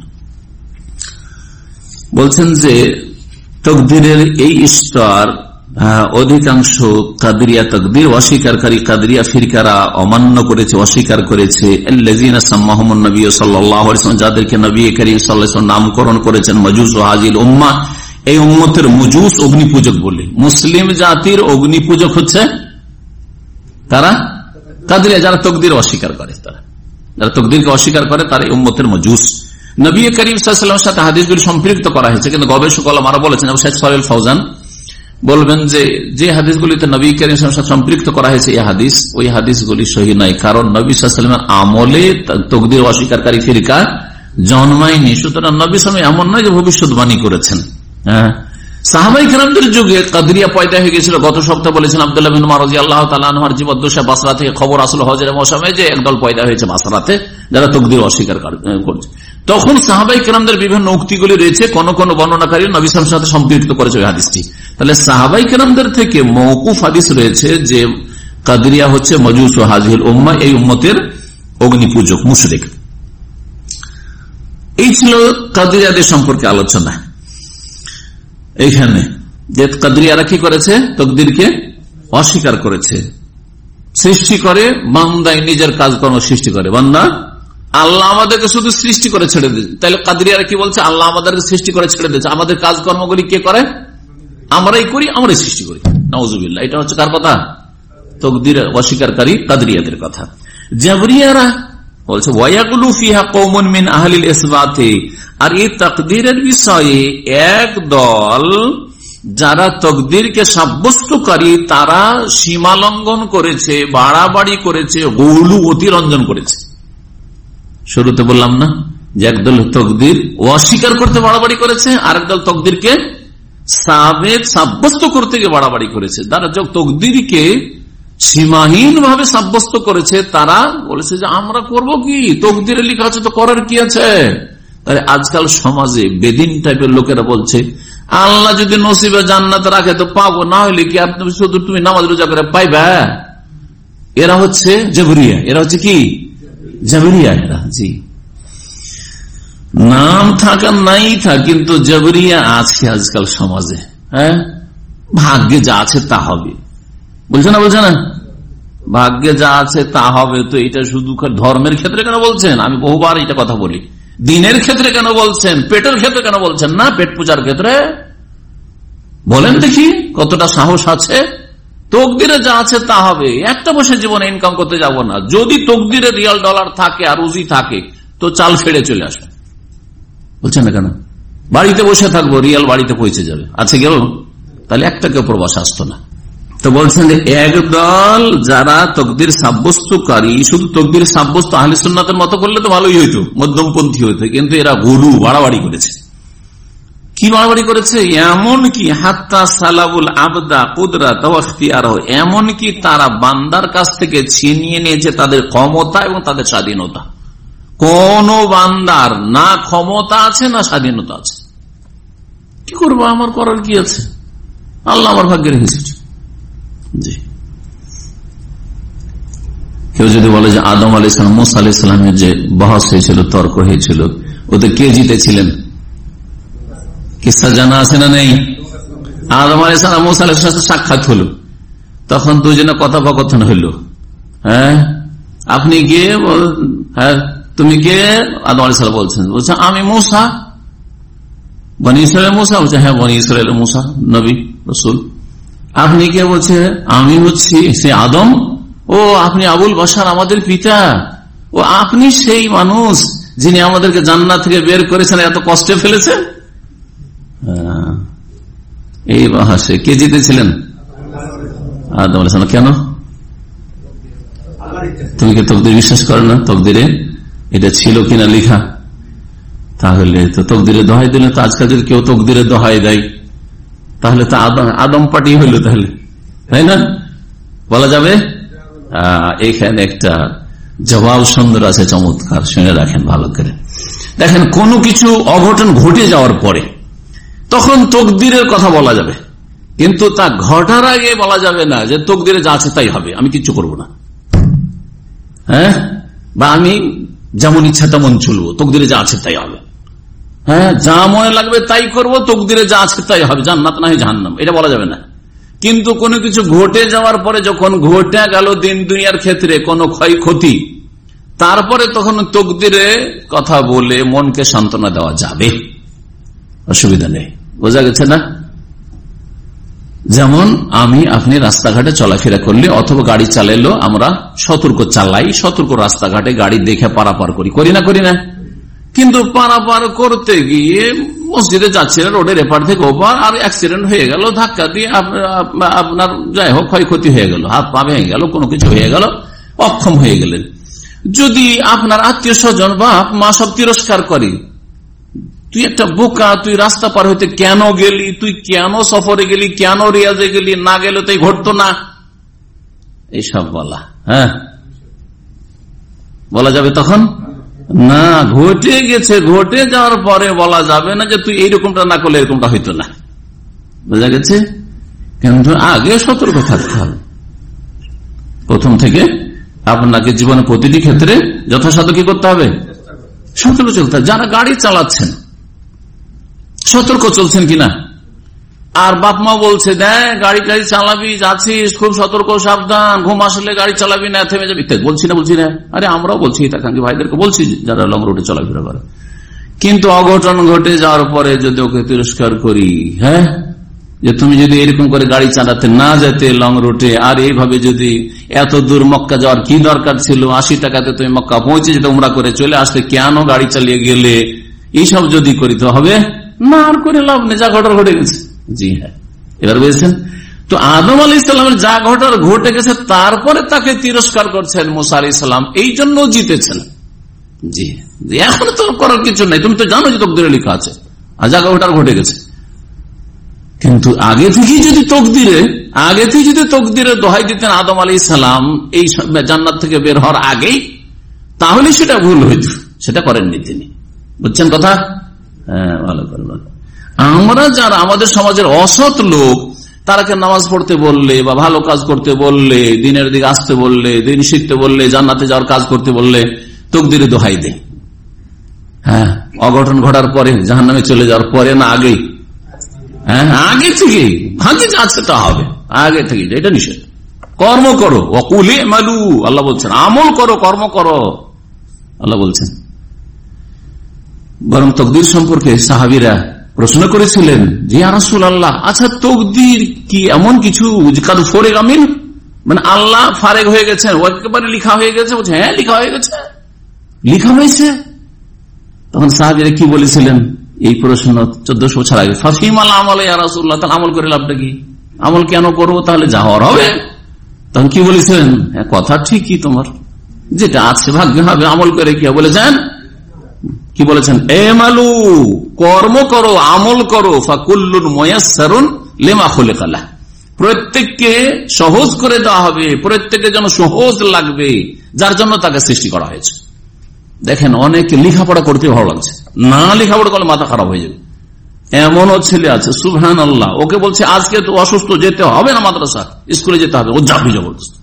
বলছেন যে তাকদীরের এই স্তর অধিকাংশ কাদরিয়া, তাকদীর অস্বীকারী কাদরিয়া ফিরকারা অমান্য করেছে, অস্বীকার করেছে। আল্লাযীনা সাম্মাহুমুন নবী সাল্লাল্লাহু আলাইহি ওয়াসাল্লাম, যাদেরকে নবী করিম সাল্লাল্লাহু আলাইহি ওয়াসাল্লাম নামকরণ করেছেন মাজুস হাযিল উম্মাহ, এই উম্মতের মজুস, অগ্নিপূজক বলে। মুসলিম জাতির অগ্নিপূজক হচ্ছে তারা কাদরিয়া, যারা তাকদীর অস্বীকার করে, তারা যারা তাকদীরকে অস্বীকার করে তারা এই উম্মতের মজুস। নবী করিম সাল্লাল্লাহু আলাইহি ওয়াসাল্লামের সাথে হাদিসগুলি সম্পৃক্ত করা হয়েছে, কিন্তু গবেষক ওলামারা বলেছেন, আবু সাঈদ সালেহ ফাওজান বলবেন যে যে হাদিসগুলিতে নবী করিম সাল্লাল্লাহু আলাইহি ওয়াসাল্লাম সম্পৃক্ত করা হয়েছে এই হাদিস, ওই হাদিসগুলি সহিহ নয়, কারণ নবী সাল্লাল্লাহু আলাইহি ওয়াসাল্লামের আমলে তাকদীর অস্বীকারী ফিরকা জন্মায়নি। সুতরাং নবী সাল্লাল্লাহু আলাইহি ওয়াসাল্লাম এমন নয় যে ভবিষ্যৎবাণী করেছেন। হ্যাঁ, সাহাবায়ে কেরামদের যুগে কাদরিয়া পয়দা হয়ে গেছিল। গত সপ্তাহে বলেছেন আব্দুল্লাহ বিন উমর রাদিয়াল্লাহু তাআলা আনহুর জীবদ্দশা বাসরা থেকে খবর আসলো হজের মৌসুমে যে একদল পয়দা হয়েছে বাসরাতে যারা তাকদীর অস্বীকার করছে। তখন সাহাবায়ে কেরামদের বিভিন্ন উক্তিগুলি রয়েছে, কোন কোন বর্ণনাকারী নবী সাল্লাল্লাহু আলাইহি ওয়াসাল্লামের সাথে সম্পৃক্ত করেছে ওই হাদিসটি। তাহলে সাহাবায়ে কেরামদের থেকে মওকুফ হাদিস রয়েছে যে কাদরিয়া হচ্ছে মাজুস ও হাযিল উম্মাহ, এই উম্মতের অগ্নিপূজক, মুশরিক। এই ছিল কাদরিয়াদের সম্পর্কে আলোচনা। এইখানে যে কাদরিয়ারা কি করেছে, তাকদীরকে অস্বীকার করেছে। সৃষ্টি করে বান্দাই নিজের কাজকর্ম সৃষ্টি করে, বান্দা আল্লাহ আমাদেরকে শুধু সৃষ্টি করে ছেড়ে দিয়েছে। তাহলে কাদরিয়ারা কি বলছে, আল্লাহ আমাদেরকে সৃষ্টি করে ছেড়ে দিয়েছে, আমাদের কাজকর্মগুলি কে করে, আমরাই করি, আমরাই সৃষ্টি করি। নাউজুবিল্লাহ। এটা হচ্ছে কার কথা? তাকদীর অস্বীকারী কাদরিয়াদের কথা। জাবরিয়ারা বলছে ওয়ায়াগুলু ফিহা কওমুন মিন আহলিল ইসবাতি, আর এই তাকদীরের বিষয়ে এক দল যারা তকদিরকে সাব্যস্তকারী তারা সীমা লঙ্ঘন করেছে, বাড়াবাড়ি করেছে, গৌলু অতিরঞ্জন করেছে। শুরুতে বললাম না যে একদল তকদির অস্বীকার করতে বাড়াবাড়ি করেছে, আর একদল তকদিরকে সাবেত সাব্যস্ত করতে গিয়ে বাড়াবাড়ি করেছে। তারা যখন তকদিরকে সীমাহীন ভাবে সাব্যস্ত করেছে তারা বলেছে যে আমরা করব কি, তকদিরে লেখা আছে তো করার কি আছে। তাহলে আজকাল সমাজে বেদিন টাইপের লোকেরা বলছে আল্লাহ যদি নসিবে জান্নাত রাখে তো পাবো, না হইলে কি আপনি শুধু তুমি নামাজ রোজা করে পাইবা। এরা হচ্ছে জবরিয়া, এরা হচ্ছে কি জবরিয়া এরা। জি, নাম থাকা নাই থাক কিন্তু জবরিয়া আছে আজকাল সমাজে। হ্যাঁ, ভাগ্যে যা আছে তা হবে, বলছে না বলছে না, ভাগ্যে যা আছে তা হবে। তো এটা শুধু ধর্মের ক্ষেত্রে কেন বলছেন? আমি বহুবার এটা কথা বলি। দিনের ক্ষেত্রে কেন বলছেন? পেটের ক্ষেত্রে কেন বলছেন না? পেট পূজার ক্ষেত্রে বলেন দেখি কতটা সাহস আছে। তকদিরে যা আছে তা হবে, একটা বসে জীবনে ইনকাম করতে যাব না। যদি তকদিরে রিয়াল ডলার থাকে আর রুজি থাকে তো চাল ফেড়ে চলে আসবে, বলছেন না কেন? বাড়িতে বসে থাকবো, রিয়াল বাড়িতে পৌঁছে যাবে, আছে গেল। তাহলে একটাকে প্রবাস আসতো না। তো বলছেন যে একদল যারা তকদির সাব্যস্তকারী, শুধু তকদির সাব্যস্ত আহলে সুন্নাতের মতো করলে তো ভালোই হইতো, মধ্যমপন্থী হইতো, কিন্তু এরা গরু বাড়াবাড়ি করেছে। কি বাড়াবাড়ি করেছে? এমন কি হাত্তা সালাবুল আবদা কুদরাত ওয়া ইখতিয়ারহু, এমন কি তারা বান্দার কাছ থেকে ছিনিয়ে নিয়েছে তাদের ক্ষমতা এবং তাদের স্বাধীনতা। কোন বান্দার না ক্ষমতা আছে না স্বাধীনতা আছে। কি করবো, আমার করার কি আছে, আল্লাহ আমার ভাগ্যে রেখেছে। জি, কেউ যদি বলে যে আদম আলাইহিস সালাম মুসা আলাইহিস সালামের যে বহস হয়েছিল, তর্ক হয়েছিল, ওতে কে জিতেছিলেন? কিসসা জানা আছে না নেই? আদম আলাইহিস সালাম মুসা আলাইহিস সালামের সাক্ষাৎ হলো, তখন দুজনে কথোপকথন হইল। হ্যাঁ, আপনি কে? হ্যাঁ, তুমি কে? আদম আলাইহিস সালাম বলছেন, বলছে আমি মুসা, বনি ইসরায়েলের মুসা। বলছে হ্যাঁ, বনি ইসরায়েলের মুসা, নবী রাসূল। আপনি কে? বলছে আমি হচ্ছি সে আদম। ও, আপনি আবুল বাশার, আমাদের পিতা। ও, আপনি সেই মানুষ যিনি আমাদেরকে জান্নাত থেকে বের করেছেন, এত কষ্টে ফেলেছেন। এই বাহাসে কে জিতেছিলেন? আদম আলাইহিস সালাম। কেন? তুমি কি তকদির বিশ্বাস করো না? তকদিরে এটা ছিল কিনা লেখা? তাহলে তো তকদিরে দোহাই দিলে তো আজকাল যদি কেউ তকদিরে দোহাই দেয় তাহলে তো আদম আদম পার্টি হইল, তাহলে তাই না? বলা যাবে? এখানে একটা জবাব সুন্দর আছে, চমৎকার, শুনে রাখেন ভালো করে। দেখেন, কোনো কিছু অঘটন ঘটে যাওয়ার পরে তখন তকদিরের কথা বলা যাবে, কিন্তু তা ঘটার আগে বলা যাবে না যে তকদিরে যা আছে তাই হবে, আমি কিচ্ছু করব না। হ্যাঁ, বা আমি যেমন ইচ্ছা তেমন চলবো, তকদিরে যা আছে তাই হবে। হ্যাঁ, যা মনে লাগবে তাই করবো, তকদিরে যা আছে তাই হবে, জান্নাত না হয় জাহান্নাম, এটা বলা যাবে না। কিন্তু কোনো কিছু ঘটে যাওয়ার পরে, যখন ঘটে গেল দিন দুনিয়ার ক্ষেত্রে কোনো ক্ষয়ক্ষতি, তারপরে তখন তকদিরে কথা বলে মনকে সান্ত্বনা দেওয়া যাবে, অসুবিধা নেই। বোঝা গেছে না? যেমন আমি আপনি রাস্তাঘাটে চলাফেরা করলে অথবা গাড়ি চালাইলো, আমরা সতর্ক চালাই, সতর্ক রাস্তাঘাটে গাড়ি দেখে পারাপার করি, করি না করি না? কিন্তু পারাপার করতে গিয়ে মসজিদে যাচ্ছিলেন, রোডের এপার থেকে ওপার, আর অ্যাক্সিডেন্ট হয়ে গেল, ধাক্কা দিয়ে আপনার যাই হোক ক্ষয়ক্ষতি হয়ে গেল, হাত পা ভেঙে গেল, কোনো কিছু হয়ে গেল, অক্ষম হয়ে গেলেন। যদি আপনার আত্মীয় স্বজন বাপ মা সব তিরস্কার করে, তুই একটা বোকা, তুই রাস্তা পার হইতে কেন গেলি, তুই কেন সফরে গেলি, কেন রিয়াজে গেলি, না গেলে তাই ঘটতো না, এইসব বলা। হ্যাঁ, বলা যাবে তখন না? ঘটে গেছে, ঘটে যাওয়ার পরে বলা যাবে না যে তুই এইরকমটা না করলে এরকমটা হইতো না। বোঝা গেছে? কিন্তু আগে সতর্ক থাকতে হবে প্রথম থেকে। আপনাকে জীবনে প্রতিটি ক্ষেত্রে যথাসাধ্য কি করতে হবে? সতর্ক চলতে হবে। যারা গাড়ি চালাচ্ছেন সতর্ক চলছেন কিনা, আর বাপ মা বলছে দেখ গাড়ি গাড়ি চালাবি, যাচ্ছিস খুব সতর্ক, সাবধান, ঘুম আসলে গাড়ি চালাবি না, থেমে যাবি, বলছি না বলছি না? আরে আমরাও বলছি, হিতাকাঙ্ক্ষী ভাইদেরকে বলছি যারা লং রুটে চলাফেরা করে। কিন্তু অঘটন ঘটে যাওয়ার পরে যদি ওকে তিরস্কার করি, হ্যাঁ যে তুমি যদি এরকম করে গাড়ি চালাতে না যেতে লং রুটে, আর এইভাবে যদি এত দূর মক্কা যাওয়ার কি দরকার ছিল, আশি টাকাতে তুমি মক্কা পৌঁছে যেতে, উমরা করে চলে আসতে, কেন গাড়ি চালিয়ে গেলে? এইসব যদি করিতে হবে না, আর করে লাভ নেই, যা ঘটার ঘটে গেছে। জি হ্যাঁ, এবার বুঝেছেন তো আদম আলাইহিস সালামের যা ঘটার ঘটে গেছে, তারপরে তাকে তিরস্কার করছেন মুসা আলাইহিস সালাম, এই জন্য জিতেছেন। জি, এখন তো করার কিছু নেই, তুমি তো জানো যে তকদিরে লেখা আছে, আর যা ঘটার ঘটে গেছে। কিন্তু আগে থেকে যদি তকদিরে আগে থেকে যদি তকদিরে দোহাই দিতেন আদম আলাইহিস সালাম এই জান্নাত থেকে বের হওয়ার আগেই, তাহলে সেটা ভুল হইত, সেটা করেননি তিনি। বুঝছেন কথা? হ্যাঁ, ভালো করে বল। আমরা যারা আমাদের সমাজের অসৎ লোক, তারাকে নামাজ পড়তে বললে বা ভালো কাজ করতে বললে, দিনের দিকে আসতে বললে, দিন শিখতে বললে, জান্নাতে যাওয়ার কাজ করতে বললে তকদিরে দোহাই দেয়। হ্যাঁ, অঘটন ঘটার পরে, জাহান্নামে চলে যাওয়ার পরে না আগেই? হ্যাঁ, আগে থেকে ভাগে যা আছে তা হবে, আগে থেকে। এটা নিষেধ। কর্ম করো, ওয়াকুলি আমালু, আল্লাহ বলছেন, আমল করো, কর্ম করো, আল্লাহ বলছেন। বরং তকদির সম্পর্কে সাহাবীরা প্রশ্ন করেছিলেন যে ইয়া রাসূলুল্লাহ, আচ্ছা তকদির কি এমন কিছু কাদ ফরেগ আমিন, মানে আল্লাহ ফারেগ হয়ে গেছেন, একেবারে লিখা হয়ে গেছে? বলছে হ্যাঁ, লিখা হয়ে গেছে, লিখা হয়েছে। তখন সাহাবীরা কি বলেছিলেন? এই প্রশ্ন চোদ্দশো বছর আগে, ফাফিমাল আমল ইয়া রাসূলুল্লাহ, তাহলে আমল করে লাভটা কি? আমল কেন করবো? তাহলে যা হওয়ার হবে। তখন কি বলেছিলেন? হ্যাঁ, কথা ঠিকই, তোমার যেটা আছে ভাগ্য হবে, আমল করে কি বলেছেন? কি বলেছেন? এমালু, কর্ম করো, আমল করো, ফাকুল্লুন মুয়াসসারুন লিমা খুলিকা লাহ, প্রত্যেককে সহজ করে দেওয়া হবে, প্রত্যেকের জন্য সহজ লাগবে, যার জন্য তাকে সৃষ্টি করা হয়েছে। দেখেন, অনেকে লেখাপড়া করতে ভালো লাগছে, না লেখাপড়া করলে মাথা খারাপ হয়ে যাবে। এমনও ছেলে আছে সুবহানাল্লাহ, ওকে বলছে আজকে তো অসুস্থ, যেতে হবে না মাদ্রাসা, স্কুলে যেতে হবে, ও যাবে জবরদস্ত।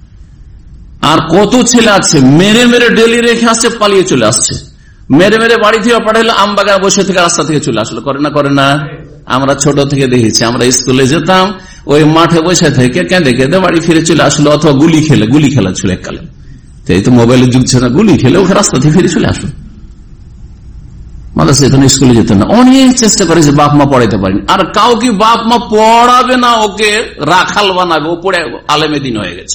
আর কত ছেলে আছে মেরে মেরে ডেলি রেখে আসছে, পালিয়ে চলে আসছে, মেরে মেরে বাড়ি থেকে পাঠাইলে আম বাগানে বসে থেকে রাস্তা থেকে চলে আসলো। করে না করে না? আমরা ছোট থেকে দেখেছি, আমরা স্কুলে যেতাম, ওই মাঠে বসে থেকে কেঁদে কেঁদে বাড়ি ফিরে চলে আসলো, অথবা গুলি খেলে, গুলি খেলা ছিল এককালে, এই তো মোবাইলের যুগ ছিল না, গুলি খেলে ওকে রাস্তা থেকে ফিরে চলে আসলো। মাদ্রাসা যেত না, স্কুলে যেত না, অনেক চেষ্টা করেছে, বাপ মা পড়াইতে পারেনি। আর কাউকে বাপ মা পড়াবে না, ওকে রাখাল বানাবে, ও পড়ে আলেমে দিন হয়ে গেছে।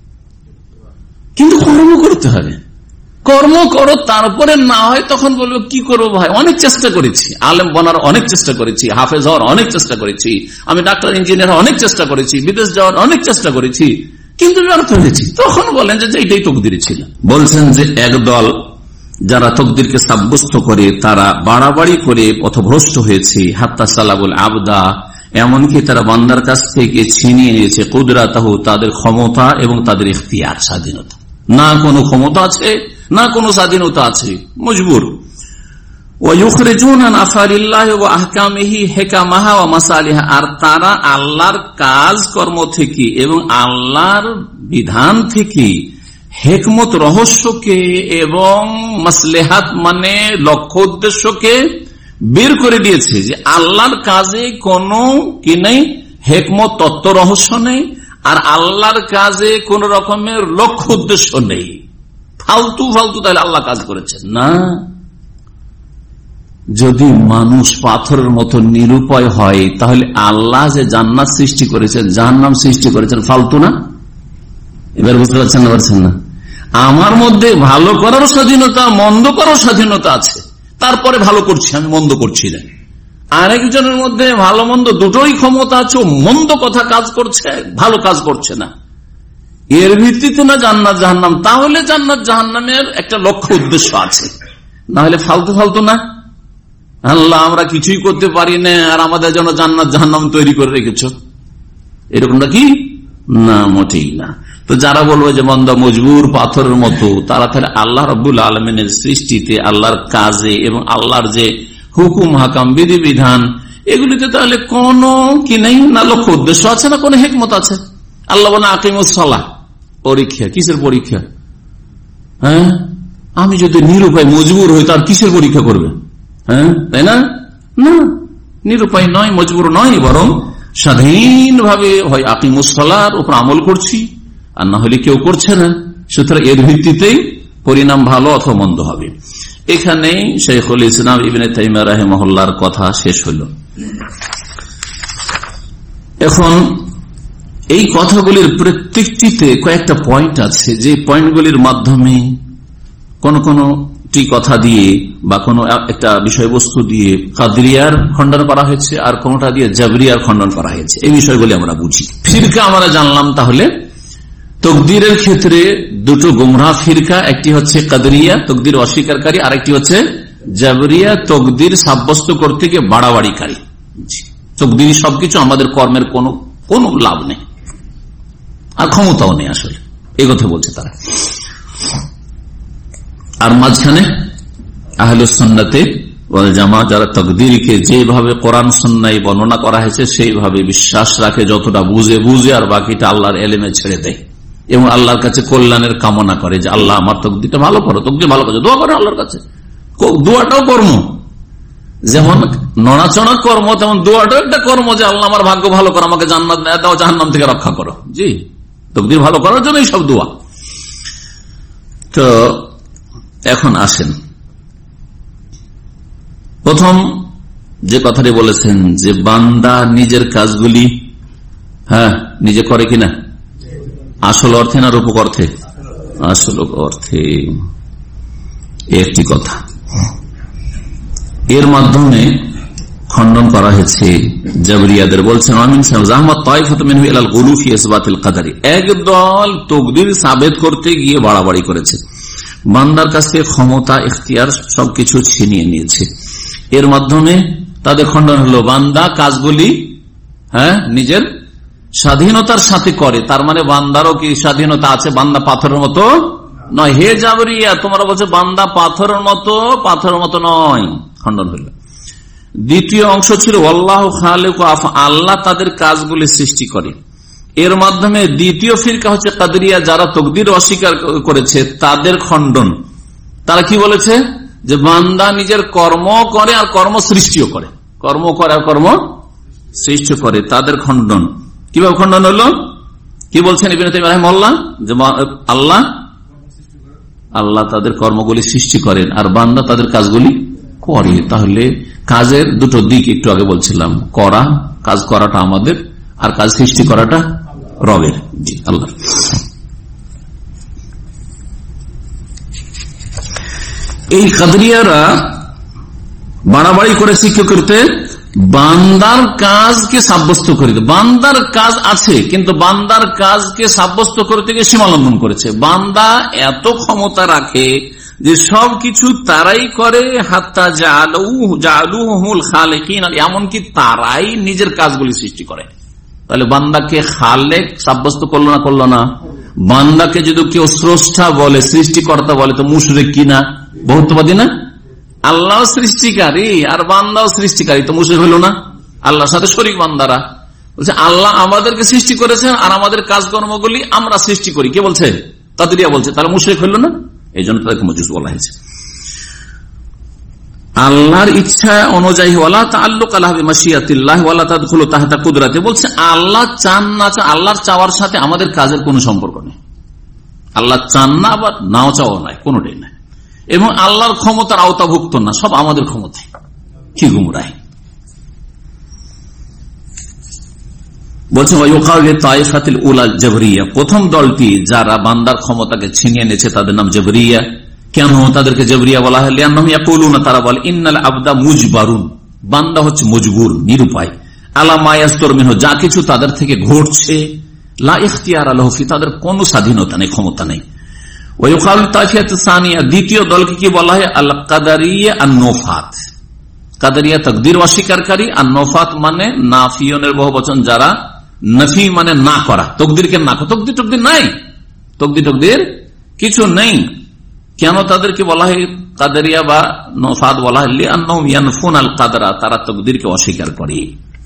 কিন্তু কর্ম করতে হবে, কর্ম করো, তারপরে না হয় তখন বলবো কি করবো ভাই, অনেক চেষ্টা করেছি, আলেম বনার অনেক চেষ্টা করেছি, হাফেজ হওয়ার অনেক চেষ্টা করেছি, আমি ডাক্তার ইঞ্জিনিয়ার অনেক চেষ্টা করেছি, বিদেশ যাওয়ার অনেক চেষ্টা করেছি, কিন্তু ব্যর্থ হয়েছি। তখন বলেন যে এটাই তকদিরে ছিল। বলছেন যে একদল যারা তকদিরকে সাব্যস্ত করে, তারা বাড়াবাড়ি করে পথভ্রষ্ট হয়েছে, হাত্তা সালাবুল আবদা, এমনকি তারা বান্দার কাছ থেকে ছিনিয়ে নিয়েছে কুদরাতাহু, তাদের ক্ষমতা এবং তাদের ইখতিয়ার, স্বাধীনতা। না কোনো ক্ষমতা আছে, না কোনো স্বাধীনতা আছে, মজবুর। আর তারা আল্লাহর কাজ কর্ম থেকে এবং আল্লাহর বিধান থেকে হেকমত রহস্যকে এবং মাসলেহাত মানে লক্ষ্য উদ্দেশ্যকে বের করে দিয়েছে, যে আল্লাহর কাজে কোনো কি নেই, হেকমত তত্ত্ব রহস্য নেই, আর আল্লাহর কাজে কোন রকমের লক্ষ্য উদ্দেশ্য নেই, ফালতু ফালতু তাহলে আল্লাহ কাজ করেছেন না। যদি মানুষ পাথরের মতো নিরুপায় হয়, তাহলে আল্লাহ যে জান্নাত সৃষ্টি করেছেন, জাহান্নাম সৃষ্টি করেছেন, ফালতু না? এবার বুঝতে পারছেন না? পারছেন না? আমার মধ্যে ভালো করার স্বাধীনতা, মন্দ করার স্বাধীনতা আছে, তারপরে ভালো করছি, আমি মন্দ করছি না। আরেকজনের মধ্যে ভালো মন্দ দুটোই ক্ষমতা আছে, মন্দ কথা কাজ করছে, ভালো কাজ করছে না, এর ভিত্তিতে না জান্নাত জাহান্নাম। তাহলে জান্নাত জাহান্নামের একটা লক্ষ্য উদ্দেশ্য আছে, না হলে ফালতু ফালতু না। আল্লাহ আমরা কিছুই করতে পারি না, আর আমাদের জন্য জান্নাত জাহান্নাম তৈরি করে রেখেছ, এরকমটা কি না? মোটেই না। তো যারা বলবো যে মন্দা মজবুর পাথরের মতো, তারা তাহলে আল্লাহ রাব্বুল আলামিনের সৃষ্টিতে, আল্লাহর কাজে এবং আল্লাহর যে হুকুম হাকাম বিধি বিধান, এগুলিতে তাহলে কোন কি নেই, না লক্ষ্য উদ্দেশ্য আছে, না কোনো হেকমত আছে। আল্লাহ বলে আকিমুস সালাহ, পরীক্ষা, কিসের পরীক্ষা? হ্যাঁ, আমি যদি নিরুপায় মজবুর হই, তার কিসের পরীক্ষা করবে? হ্যাঁ, তাই না? না, নিরুপায় নয়, মজবুর নয়, বরং স্বাধীনভাবে হয় আকিমুস সালাহর উপর আমল করছি, আর না হলে কেউ করছে না। সুতরাং এর ভিত্তিতেই পরিণাম ভালো অথবা মন্দ হবে। এখানে শাইখুল ইসলাম ইবনে তাইমিয়া রাহিমাহুল্লাহর কথা শেষ হলো। এখন এই কথাগুলির প্রত্যেকটিতে কয়েকটা পয়েন্ট আছে, যে পয়েন্টগুলির মাধ্যমে কোন কোনটি কথা দিয়ে বা কোন একটা বিষয়বস্তু দিয়ে কাদরিয়ার খণ্ডন করা হয়েছে, আর কোনটা দিয়ে জাবরিয়ার খণ্ডন করা হয়েছে। এই বিষয়গুলি আমরা বুঝি। ফিরকা আমরা জানলাম, তাহলে তকদিরের ক্ষেত্রে দুটো গোমরাহ ফিরকা, একটি হচ্ছে কাদরিয়া তকদির অস্বীকারী, আর একটি হচ্ছে জাবরিয়া তকদির সাব্যস্ত করতে গিয়ে বাড়াবাড়িকারী। তকদির সবকিছু, আমাদের কর্মের কোনো কোনো লাভ নেই আর ক্ষমতাও নেই, আসলে এই কথা বলছে তারা। আর মাঝখানে আহলুস সুন্নাতে ওয়াল জামাত যারা তকদিরকে যেভাবে কোরআন সুন্নায় বর্ণনা করা হয়েছে সেইভাবে বিশ্বাস রাখে, যতটা বুঝে বুঝে, আর বাকিটা আল্লাহর এলেমে ছেড়ে দেয় এবং আল্লাহর কাছে কল্যাণের কামনা করে যে আল্লাহ আমার তকদিরটা ভালো করো, তকদির ভালো করো, দোয়া করে আল্লাহর কাছে। দোয়াটাও কর্ম, যেমন নড়াচড়া কর্ম তেমন দোয়াটাও একটা কর্ম, যে আল্লাহ আমার ভাগ্য ভালো করো, আমাকে জান্নাত দাও, জাহান্নাম থেকে রক্ষা করো। জি, তকদির ভালো করার জন্য সব দোয়া। তো এখন আসেন, প্রথম যে কথাটি বলেছেন যে বান্দা নিজের কাজগুলি হ্যাঁ নিজে করে কিনা, আসল অর্থে না রূপক অর্থে? আসল অর্থে। একটি কথা এর মাধ্যমে খণ্ডন করা হয়েছে জাবরিয়াদের। বলছেন একদল তকদির সাবেত করতে গিয়ে বাড়াবাড়ি করেছে, বান্দার কাছ থেকে ক্ষমতা ইখতিয়ার সবকিছু ছিনিয়ে নিয়েছে। এর মাধ্যমে তাদের খণ্ডন হলো বান্দা কাজগুলি হ্যাঁ নিজের স্বাধীনতার সাথে করে, তার মানে বান্দারও কি স্বাধীনতা আছে? বান্দা পাথরের মতো নয়। হে জাবরিয়া, তোমরা বলছো বান্দা পাথরের মতো, পাথরের মতো নয়, খণ্ডন হইল। দ্বিতীয় অংশ ছিল আল্লাহ খালিকু আফআল, আল্লাহ তাদের কাজগুলি সৃষ্টি করে। এর মাধ্যমে দ্বিতীয় ফিরকা হচ্ছে কাদরিয়া, যারা তকদির অস্বীকার করেছে তাদের খণ্ডন। তারা কি বলেছে যে বান্দা নিজের কর্ম করে আর কর্ম সৃষ্টিও করে, কর্ম করে আর কর্ম সৃষ্টি করে, তাদের খণ্ডন। কিভাবে খণ্ডন হলো? কি বলছেন ইবনে তাইমিয়া রাহিমাহুল্লাহ, যে আল্লাহ আল্লাহ তাদের কর্মগুলি সৃষ্টি করেন আর বান্দা তাদের কাজগুলি করে। তাহলে কাজের দুটো দিক একটু আগে বলছিলাম, করা, কাজ করাটা আমাদের, আর কাজ সৃষ্টি করাটা রবের, জি আল্লাহ। এই কাদরিয়ারা বাড়াবাড়ি করে শিক্ষা করতে বান্দার কাজকে সাব্যস্ত করে, বান্দার কাজ আছে কিন্তু বান্দার কাজকে সাব্যস্ত করতে গিয়ে সীমালঙ্ঘন করেছে। বান্দা এত ক্ষমতা রাখে যে সবকিছু তারাই করে, হাত্তা জাআলুহুল খালিকিন, এমনকি তারাই নিজের কাজগুলি সৃষ্টি করে। তাহলে বান্দাকে খালেক সাব্যস্ত করলো না করলো না? বান্দাকে যদি কেউ স্রষ্টা বলে, সৃষ্টিকর্তা বলে, তো মুশরিক কিনা, বহুত্ববাদী না? আল্লাহ সৃষ্টিকারী আর বান্দাও সৃষ্টিকারী, তো মুশরিক হলো না? আল্লাহর সাথে শরীক বান্দারা। বলছে আল্লাহ আমাদেরকে সৃষ্টি করেছেন আর আমাদের কাজকর্মগুলি আমরা সৃষ্টি করি। কে বলছে? তাদেরিয়া বলছে। তাহলে মুশরিক হলো না? এই জন্য তাদেরকে মজুস বলা হয়েছে। আল্লাহর ইচ্ছা অনুযায়ী ওয়ালা তাআল্লুক আলা বিমাশিয়াতিল্লাহ ওয়ালা তাদখুলু তাহতা কুদরাতি, বলছে আল্লাহ চান না চান, আল্লাহর চাওয়ার সাথে আমাদের কাজের কোনো সম্পর্ক নেই। আল্লাহ চান না আবার নাও চাওয়া নাই, কোনটাই নাই। এবং আল্লাহর ক্ষমতার আওতাভুক্ত না, সব আমাদের ক্ষমতায়। কি গুমরাহি! বলছে প্রথম দলটি যারা বান্দার ক্ষমতাকে ছিনিয়ে নিয়েছে তাদের নাম জাবরিয়া। কেন তাদেরকে জাবরিয়া বলা হয়? তারা বলে ইন্নাল আবদা মুজবারুন, বান্দা হচ্ছে মজবুর, নিরুপায়, আলা মা ইয়াসদুর মিনহু, যা কিছু তাদের থেকে ঘটছে, লা ইখতিয়ার লাহু ফি, তাদের কোনো স্বাধীনতা নেই, ক্ষমতা নেই। দ্বিতীয় দলকে কি বলা হয়? আল কাদারিয়া আর নোফাত। কাদারিয়া তাকদীর অস্বীকারী, আর নোফাত মানে নাফিয়নের বহুবচন, যারা নফি মানে না করা, তকদিরকে না করা, তকদির তকদির নাই, তকদির তকদির কিছু নেই। কেন তাদেরকে বলা হয় কাদারিয়া বা নোফাত বলা হয়? লিআন্নাহুম ইয়ানফুন আল কাদরা, তারা তকদিরকে অস্বীকার করে।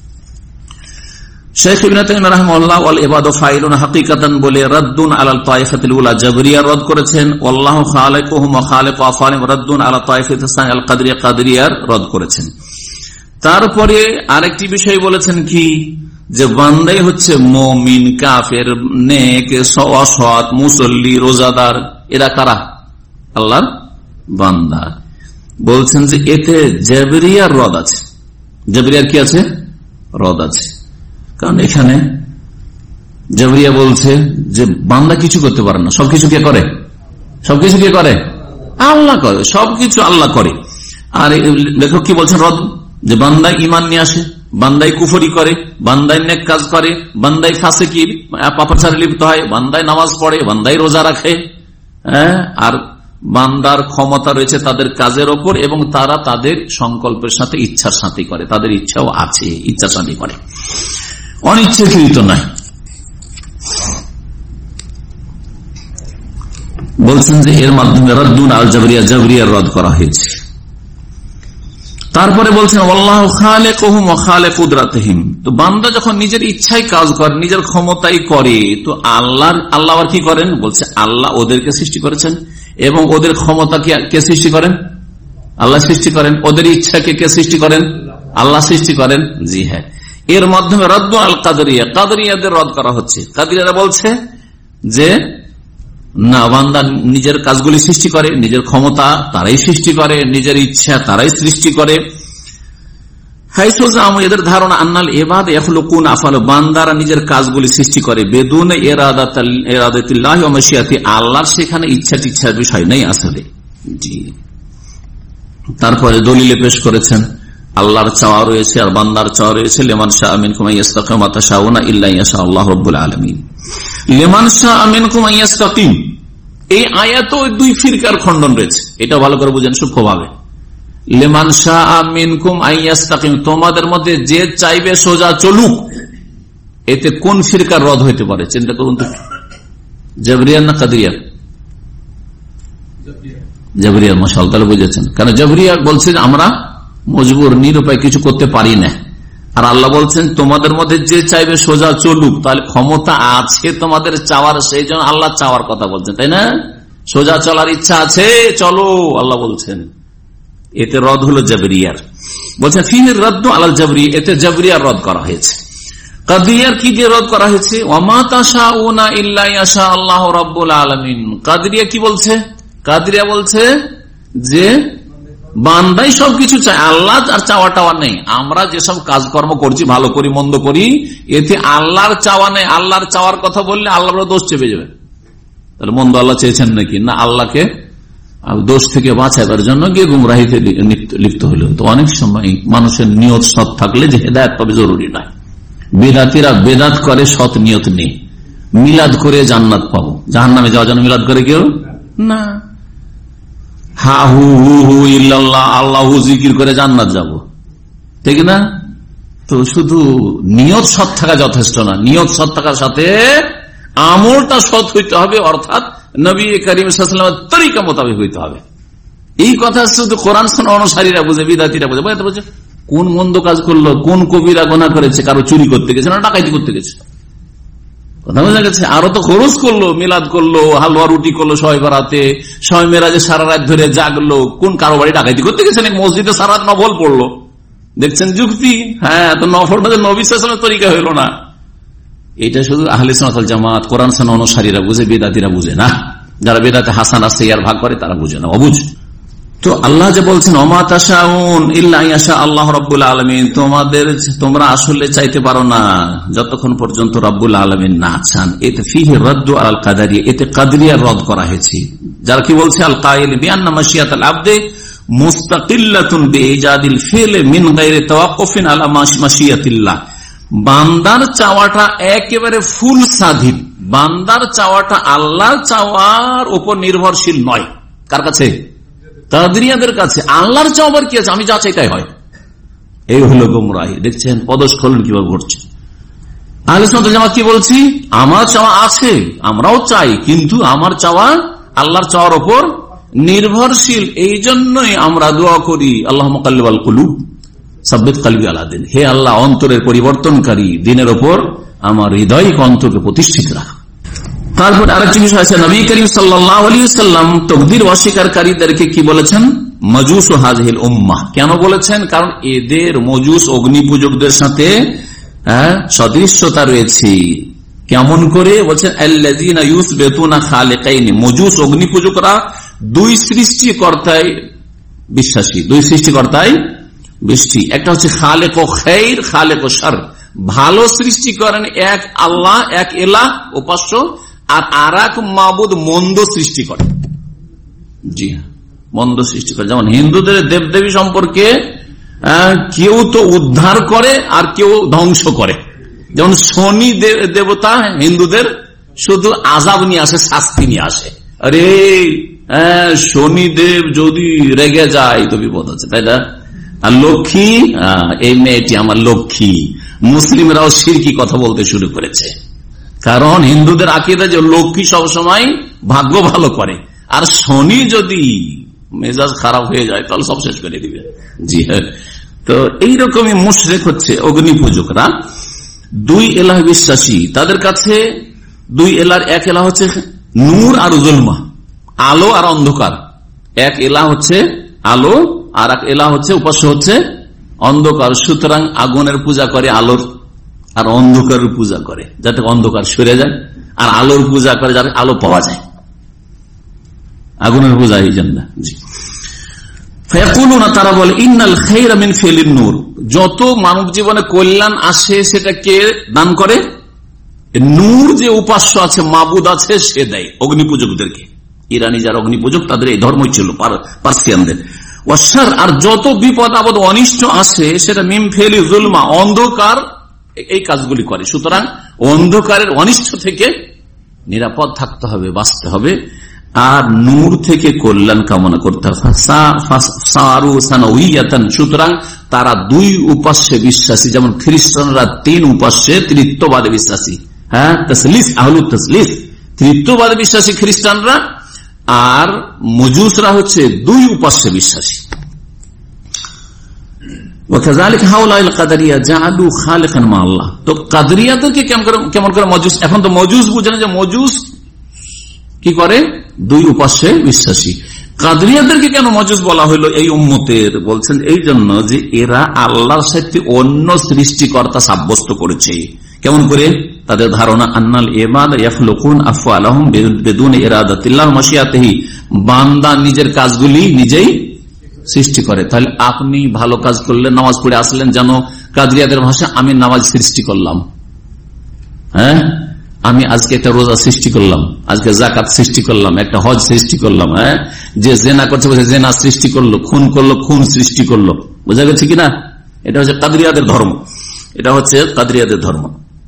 শেখ ইবনে তাইমিয়া রাহিমাহুল্লাহ ওয়াল ইবাদু ফাইলুন হাকিকাতান বলে রাদ্দুন আলাল তায়েফাতিল উলা জাবরিয়া রদ করেছেন, আল্লাহু খালিকুহুম ওয়া খালিকু আফআলিহিম রাদ্দুন আলা তায়েফাতিস সানি আল কাদরিয়া, কাদরিয়ার রদ করেছেন। তারপরে আরেকটি বিষয় বলেছেন কি, যে বান্দাই হচ্ছে মুমিন, কাফের, নেক, সৎ, মুসল্লি, রোজাদার, এরা কারা? আল্লাহর বান্দা। বলছেন যে এতে জাবরিয়ার রদ আছে। জাবরিয়ার কি আছে? রদ আছে। কারণ এখানে জাবরিয়া বলছে যে বান্দা কিছু করতে পারে না, সবকিছু কে করে? সবকিছু কে করে? আল্লাহ করে, সবকিছু আল্লাহ করে। আর লেখক কি বলছেন? রদ, যে বান্দায় ইমান নিয়ে আসে, বান্দায় কুফরি করে, বান্দায় নেক কাজ করে, বান্দায় ফাসিকির পাপাচারে লিপ্ত হয়, বান্দায় নামাজ পড়ে, বান্দায় রোজা রাখে, হ্যাঁ, আর বান্দার ক্ষমতা রয়েছে তাদের কাজের ওপর এবং তারা তাদের সংকল্পের সাথে ইচ্ছার সাথে করে, তাদের ইচ্ছাও আছে, ইচ্ছার সাথে করে, অনিচ্ছাকৃত নয়। বলছেন যে এর মাধ্যমে রদ্দুন আল জাবরিয়া, জাবরিয়ার রদ করা হয়েছে। তারপরে বলছেন আল্লাহু খালিকুহুম ওয়া খালিকু কুদরাতিহিম, তো বান্দা যখন নিজের ইচ্ছায় কাজ করে, নিজের ক্ষমতায় করে, তো আল্লাহ আল্লাহ আর কি করেন? বলছে আল্লাহ ওদেরকে সৃষ্টি করেছেন এবং ওদের ক্ষমতাকে কে সৃষ্টি করেন? আল্লাহ সৃষ্টি করেন। ওদের ইচ্ছাকে কে সৃষ্টি করেন? আল্লাহ সৃষ্টি করেন। জি হ্যাঁ, এর মাধ্যমে রদ্দু আল কাদরিয়া, কাদরিয়াদের রদ করা হচ্ছে। কাদরিয়ারা বলছে যে না, বান্দা নিজের কাজগুলি সৃষ্টি করে, নিজের ক্ষমতা তারাই সৃষ্টি করে, নিজের ইচ্ছা তারাই সৃষ্টি করে। এদের ধারণা আন্নাল ইবাদ ইয়াখলুকুন আফআল, বান্দারা নিজের কাজগুলি সৃষ্টি করে বেদুন ইরাদাতিল্লাহি ওয়া মাশিয়াতি, আল্লাহর সেখানে ইচ্ছা টিচ্ছার বিষয় নেই আসলে। জি, তারপরে দলিলে পেশ করেছেন আল্লাহর চাওয়া রয়েছে আর বান্দার চাওয়া রয়েছে। লিমান শাআ মিনকুম আইয়াস্তাকিম ওয়া তাশাউনা ইল্লা ইয়াশা আল্লাহু রাব্বুল আলামিন। লিমান শাআ মিনকুম আইয়াস্তাকিম, এই আয়াতে দুই ফিরকার খণ্ডন রয়েছে, এটা ভালো করে বুঝেন সূক্ষ্মভাবে। লিমান শাআ মিনকুম আইয়াস্তাকিম, তোমাদের মধ্যে যে চাইবে সোজা চলুক, এতে কোন ফিরকার রদ হইতে পারে? চিন্তা করুন তো, জাবরিয়া না কাদরিয়া? জাবরিয়া। মাশাআল্লাহ, তাহলে বুঝেছেন। কারণ জাবরিয়া বলছে আমরা মজবুর, নিরুপায়, কিছু করতে পারি না, আর আল্লাহ বলছেন তোমাদের মধ্যে যে চাইবে সোজা চলুক, তাহলে ক্ষমতা আছে তোমাদের চাওয়ার, সেই জন্য আল্লাহ চাওয়ার কথা বলছেন, তাই না? সোজা চলার ইচ্ছা আছে, চলো, আল্লাহ বলছেন। এতে রদ হলো জাবরিয়ার। বলছেন ফিহির রদ্দু আলাল জাবরি, এতে জাবরিয়ার রদ করা হয়েছে। কাদরিয়ার কি দিয়ে রদ করা হয়েছে? ওয়া মা তাশাউনা ইল্লা ইয়াশা আল্লাহু রাব্বুল আলামিন। কাদরিয়া কি বলছে? কাদরিয়া বলছে যে বান্দাই সবকিছু চায়, আল্লাহ আর চাওয়া টাওয়া নেই। আমরা যেসব কাজকর্ম করছি, ভালো করি মন্দ করি, এতে আল্লাহর চাওয়া নেই। আল্লাহর চাওয়ার কথা বললে আল্লাহর দোষ চেপে যাবে। তাহলে মন্দ আল্লাহ চেয়েছেন নাকি? না, আল্লাহকে দোষ থেকে বাঁচাবার জন্য গিয়ে গুমরাহিতে লিপ্ত হলো। তো অনেক সময় মানুষের নিয়ত সৎ থাকলে যে হেদায়েত তবে জরুরি নয়। বেদাতিরা বেদাত করে, সৎ নিয়ত নেই, মিলাদ করে জান্নাত পাবো, জাহান্নামে যাওয়ার জন্য মিলাদ করে কেউ না। হা হু হু হু ইল্লাল্লাহ, আল্লাহ জিকির করে জান্নাত যাব, ঠিক না? তো শুধু নিয়ত সৎ থাকা যথেষ্ট না, নিয়ত সৎ থাকার সাথে আমলটা সৎ হইতে হবে, অর্থাৎ নবী করিম সাল্লাল্লাহু আলাইহি ওয়াসাল্লামের তরিকা মোতাবেক হইতে হবে। এই কথা শুধু কোরআন শোনা অনুসারীরা বুঝে, বিদাতিরা বুঝে। বুঝে কোন মন্দ কাজ করলো, কোন কবিরা গুনাহ করেছে, কারো চুরি করতে গেছে না ডাকাতি করতে গেছে, কথা বোঝা গেছে? আরো তো খরচ করলো, মিলাদ করলো, হালুয়া রুটি করলো, সবাই বারাতে, সবাই মেরাজে সারা রাত ধরে জাগলো, কোন কারো বাড়ি ডাকাতি করতে গেছে নাকি? মসজিদে সারা রাত নফল পড়লো, দেখছেন যুক্তি? হ্যাঁ, তো নফলটা নবী সাল্লাল্লাহু আলাইহি ওয়াসাল্লামের তরিকা হইল না। এটা শুধু আহলে সুন্নাত ওয়াল জামাত, কোরআন সুন্নাহ অনুসারীরা বুঝে, বেদাতিরা বুঝে না। যারা বেদাতে হাসানা সাইয়্যার ভাগ করে তারা বুঝে না, অবুঝ। তো আল্লাহ যে বলছেন ওয়া মা তাশাউন ইল্লা ইয়াশা আল্লাহু রাব্বুল আলামিন, তোমাদের তোমরা আসলে চাইতে পারো না যতক্ষণ পর্যন্ত রব্বুল আলামিন না চান। এতে ফিহি রাদ্দু আল কাদারিয়া, এতে কাদরিয়া রদ করা হয়েছে। যারা কি বলছে আল কাইল বিআন্না মাশিয়াতুল আবদি মুস্তাকিল্লাতুন বিইজাদিল ফিল মিন গায়রি তাওয়াক্কুফিন আলা মাশিয়াতিল্লাহ, বান্দার চাওয়াটা একেবারে ফুল স্বাধীন, বান্দার চাওয়াটা আল্লাহর চাওয়ার উপর নির্ভরশীল নয়। কার কাছে? কাদরিয়াদের কাছে। আল্লাহর চাওয়ার কি আছে? আমি যা চাই তাই হয়। এই হলো গুমরাহি। দেখছেন পদস্খলন কিভাবে ঘটছে। আহলে সুন্নাত ওয়াল জামাত কি বলছি? আমার চাওয়া আছে, আমরাও চাই, কিন্তু আমার চাওয়া আল্লাহর চাওয়ার উপর নির্ভরশীল। এই জন্যই আমরা দোয়া করি আল্লাহ মুকাল্লিবাল কুলুব সাব্বিত কলবি আলা দিন, হে আল্লাহ অন্তরের পরিবর্তনকারী, দিনের ওপর আমার হৃদয় অন্তরকে প্রতিষ্ঠিত রাখ। তারপর আরেকটি বিষয় আছে, নবী করিম সাল্লাল্লাহু আলাইহি ওয়াসাল্লাম তাকদীর অস্বীকারীদেরকে কি বলেছেন? মাজুস ও হাযিহিল উম্মাহ। কেন বলেছেন? কারণ এদের মজুস অগ্নি পূজকদের সাথে সদৃশ্যতা রয়েছে। কেমন করে বলছেন? আল্লাযীনা ইউসবিতুনা খালিকাইন, মজুস অগ্নি পূজকরা দুই সৃষ্টিকর্তায় বিশ্বাসী, দুই সৃষ্টিকর্তায় বিশ্বাসী। একটা হচ্ছে খালেক ও খাইর, খালেক ও শার। ভালো সৃষ্টি করেন এক আল্লাহ, এক এলাহ উপাস্য, আর আর এক মাবুদ মন্দ সৃষ্টি করে। জি হ্যাঁ, মন্দ সৃষ্টি করে। যেমন হিন্দুদের দেবদেবী সম্পর্কে কেউ তো উদ্ধার করে আর কেউ ধ্বংস করে। যেমন শনি দেবতা হিন্দুদের শুধু আযাব নিয়ে আসে, শাস্তি নিয়ে আসে। আরে শনিদেব যদি রেগে যায় তো বিপদ আছে, তাই না? আর লক্ষ্মী, এই মেয়েটি আমার লক্ষ্মী। মুসলিমরাও শিরকি কথা বলতে শুরু করেছে, কারণ হিন্দুদের আকীদা যে লক্ষ্মী সবসময় ভাগ্য ভালো করে, আর শনি যদি মেজাজ খারাপ হয়ে যায় তাহলে সব শেষ করে দিবে। জি হ্যাঁ, তো এইরকমই মুশরিক হচ্ছে অগ্নি পূজকরা। দুই এলাহ বিশ্বাসী, তাদের কাছে দুই এলার এক এলাহ হচ্ছে নূর আর জুলমা, আলো আর অন্ধকার। এক এলাহ হচ্ছে আলো আর এক এলাহ হচ্ছে উপাস্য হচ্ছে অন্ধকার। সুতরাং আগুনের পূজা করে আলোর, আর অন্ধকারের পূজা করে যাতে অন্ধকার সরে যায়, আর আলোর পূজা করে যাতে আলো পাওয়া যায়। আগুনের পূজা এই জন্য। জি, তারা বলে ইন্নাল খায়রা মিন ফিলিন নূর, যত মানব জীবনে কল্যাণ আসে সেটা কে দান করে? নূর যে উপাস্য আছে, মাবুদ আছে, সে দেয় অগ্নি পূজকদেরকে। ইরানি যারা অগ্নি পূজক তাদের এই ধর্মই ছিল, পার্সিয়ানদের। ওয়াশার, আর যত বিপদ আপদ অনিষ্ট আসে সেটা মিন ফিলি যুলমা, অন্ধকার এই কাজগুলি করে। সুতরাং অন্ধকারের অনিষ্ট থেকে নিরাপদ থাকতে হবে, বাঁচতে হবে, আর নূর থেকে কল্যাণ কামনা করতে হবে। সুতরাং তারা দুই উপাস্যে বিশ্বাসী, যেমন খ্রিস্টানরা তিন উপাস্যে তৃতীয়বাদে বিশ্বাসী। হ্যাঁ, তসলিস, আহলুত তসলিস, তৃতীয়বাদে বিশ্বাসী খ্রিস্টানরা, আর মজুসরা হচ্ছে দুই উপাস্যে বিশ্বাসী। তো কাদরিয়াদেরকে কেমন করে মজুস, এখন তো মজুস বুঝেন যে মজুস কি করে? দুই উপাস্যে বিশ্বাসী। কাদরিয়াদেরকে কেন মজুস বলা হলো এই উম্মতের? বলছেন এই জন্য যে এরা আল্লাহর সাথে অন্য সৃষ্টিকর্তা সাব্যস্ত করেছে। কেমন করে? তাদের ধারণা আন্নাল ইবাদ ইয়াখলুকুন আফআলাহুম বিদুন ইরাদাতিল্লাহ মাশিয়াতিহি, বান্দা নিজের কাজগুলি নিজেই সৃষ্টি করে। তাহলে আপনি ভালো কাজ করলে, নামাজ পড়ে আসলেন, যেন কাদরিয়াদের ভাষা আমি নামাজ সৃষ্টি করলাম। হ্যাঁ, আমি আজকে একটা রোজা সৃষ্টি করলাম, আজকে জাকাত সৃষ্টি করলাম, একটা হজ সৃষ্টি করলাম। হ্যাঁ, যে জেনা করছে বলছে জেনা সৃষ্টি করলো, খুন করলো খুন সৃষ্টি করলো। বোঝা গেছে কিনা? এটা হচ্ছে কাদরিয়াদের ধর্ম, এটা হচ্ছে কাদরিয়াদের ধর্ম।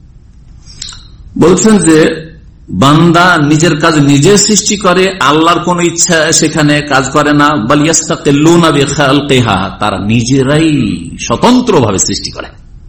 বলছেন যে বান্দা নিজের কাজ নিজে সৃষ্টি করে, আল্লাহর কোন ইচ্ছা সেখানে কাজ করে না। বাল ইয়াস্তাকিল্লুনা বিখালকিহা, তারা নিজেরাই স্বতন্ত্র ভাবে সৃষ্টি করে।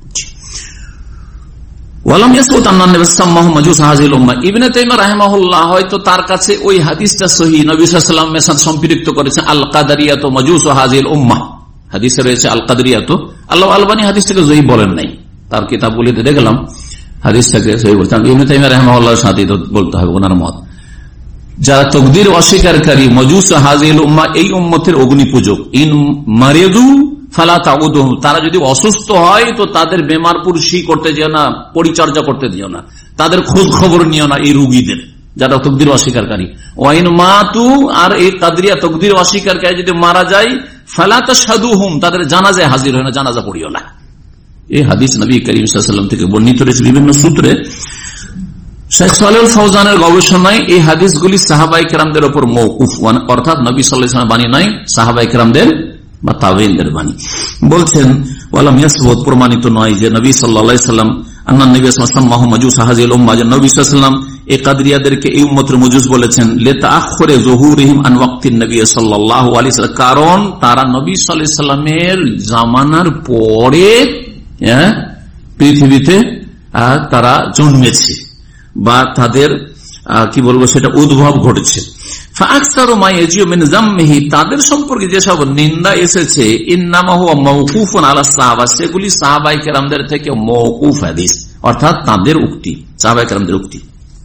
হয়তো তার কাছে ওই হাদিসটা সহিহ, নবী সাল্লাল্লাহু আলাইহি ওয়াসাল্লাম এর সাথে সম্পৃক্ত করেছেন আল কাদারিয়াত মাজুস হাযিল উম্মাহ, হাদিসে রয়েছে আল কাদারিয়াত। আল্লাহ আলবানী হাদিসটাকে সহিহ বলেন নাই, তার কিতাবগুলিতে দেখলাম হাদিসটাকে সহিহ বলছেন। ইবনে তাইমিয়া রাহিমাহুল্লাহর সাথে বলতে হবে ওনার মত। যারা তাকদীর অস্বীকারী মজুস হাযিল উম্মাহ, এই উম্মতের অগ্নি পূজক। ইন মারিদু ফালা তাউদুহুম, তারা যদি অসুস্থ হয় তো তাদের বেমার পুরসি করতে যেও না, পরিচর্যা করতে দিও না, তাদের খোঁজ খবর নিও না এই রোগীদের যারা তাকদীর অস্বীকারী। ওয়াইন মাতু, আর এই কাদরিয়া তাকদীর অস্বীকারী যদি মারা যায়, ফালা তাশহাদুহুম, তাদের জানাজায় হাজির হয় না, জানাজা পড়িও না। এই হাদিস নবী করিম সাল্লাল্লাহু আলাইহি ওয়াসাল্লাম থেকে বর্ণিত রয়েছে বিভিন্ন সূত্রে। শেখ সালেহ ফাউজানের গবেষণায় এই হাদিসগুলি সাহাবায়ে কেরামদের উপর মওকুফ, অর্থাৎ নবী সাল্লাল্লাহু আলাইহি ওয়াসাল্লামের বাণী নয়, সাহাবায়ে কেরামদের বা তাবেঈনদের বাণী। বলছেন ওয়ালাম ইয়াসবুত, প্রমাণিত নয় যে নবী সাল্লাল্লাহু আলাইহি ওয়াসাল্লাম আন্নান নবী সাল্লাল্লাহু আলাইহি ওয়াসাল্লাম মাজুস হাযিল উম্মাহ, যে নবী সাল্লাল্লাহু আলাইহি ওয়াসাল্লাম এই কাদরিয়াদেরকে এই উম্মতের মজুস বলেছেন লিতাআখুরি যুহুরিহিম আন ওয়াক্তিন নবী সাল্লাল্লাহু আলাইহি ওয়াসাল্লাম, কারণ তারা নবী সাল্লাল্লাহু আলাইহি ওয়াসাল্লামের জামানার পরে পৃথিবীতে তারা জন্মেছে বা তাদের কি বলবো সেটা উদ্ভব ঘটেছে। তাদের সম্পর্কে যেসব নিন্দা এসেছে সেগুলি সাহাবায়ে কেরামদের থেকে মওকুফ হাদিস, অর্থাৎ তাদের উক্তি, সাহাবায়ে কেরামদের উক্তি।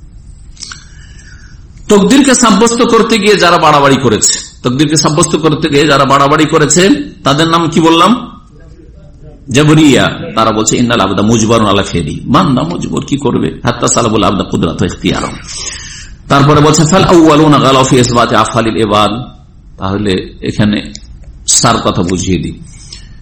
তাকদীরকে সাব্যস্ত করতে গিয়ে যারা বাড়াবাড়ি করেছে, তাকদীরকে সাব্যস্ত করতে গিয়ে যারা বাড়াবাড়ি করেছে তাদের নাম কি বললাম? জাবরিয়া। তারা বলছে ইন্নাল আবদা মুজবারুন আলা ফিলি, বান্দা মজবুর কি করবে, হাত্তা সালাবুল আবদা কুদরাত ওয়া ইখতিয়ার। তারপরে বলছে ফাল আউয়ালুনা গালাউ ফি ইসবাতি আফআলিল ইবাদ। তাহলে এখানে সার কথা বুঝিয়ে দিই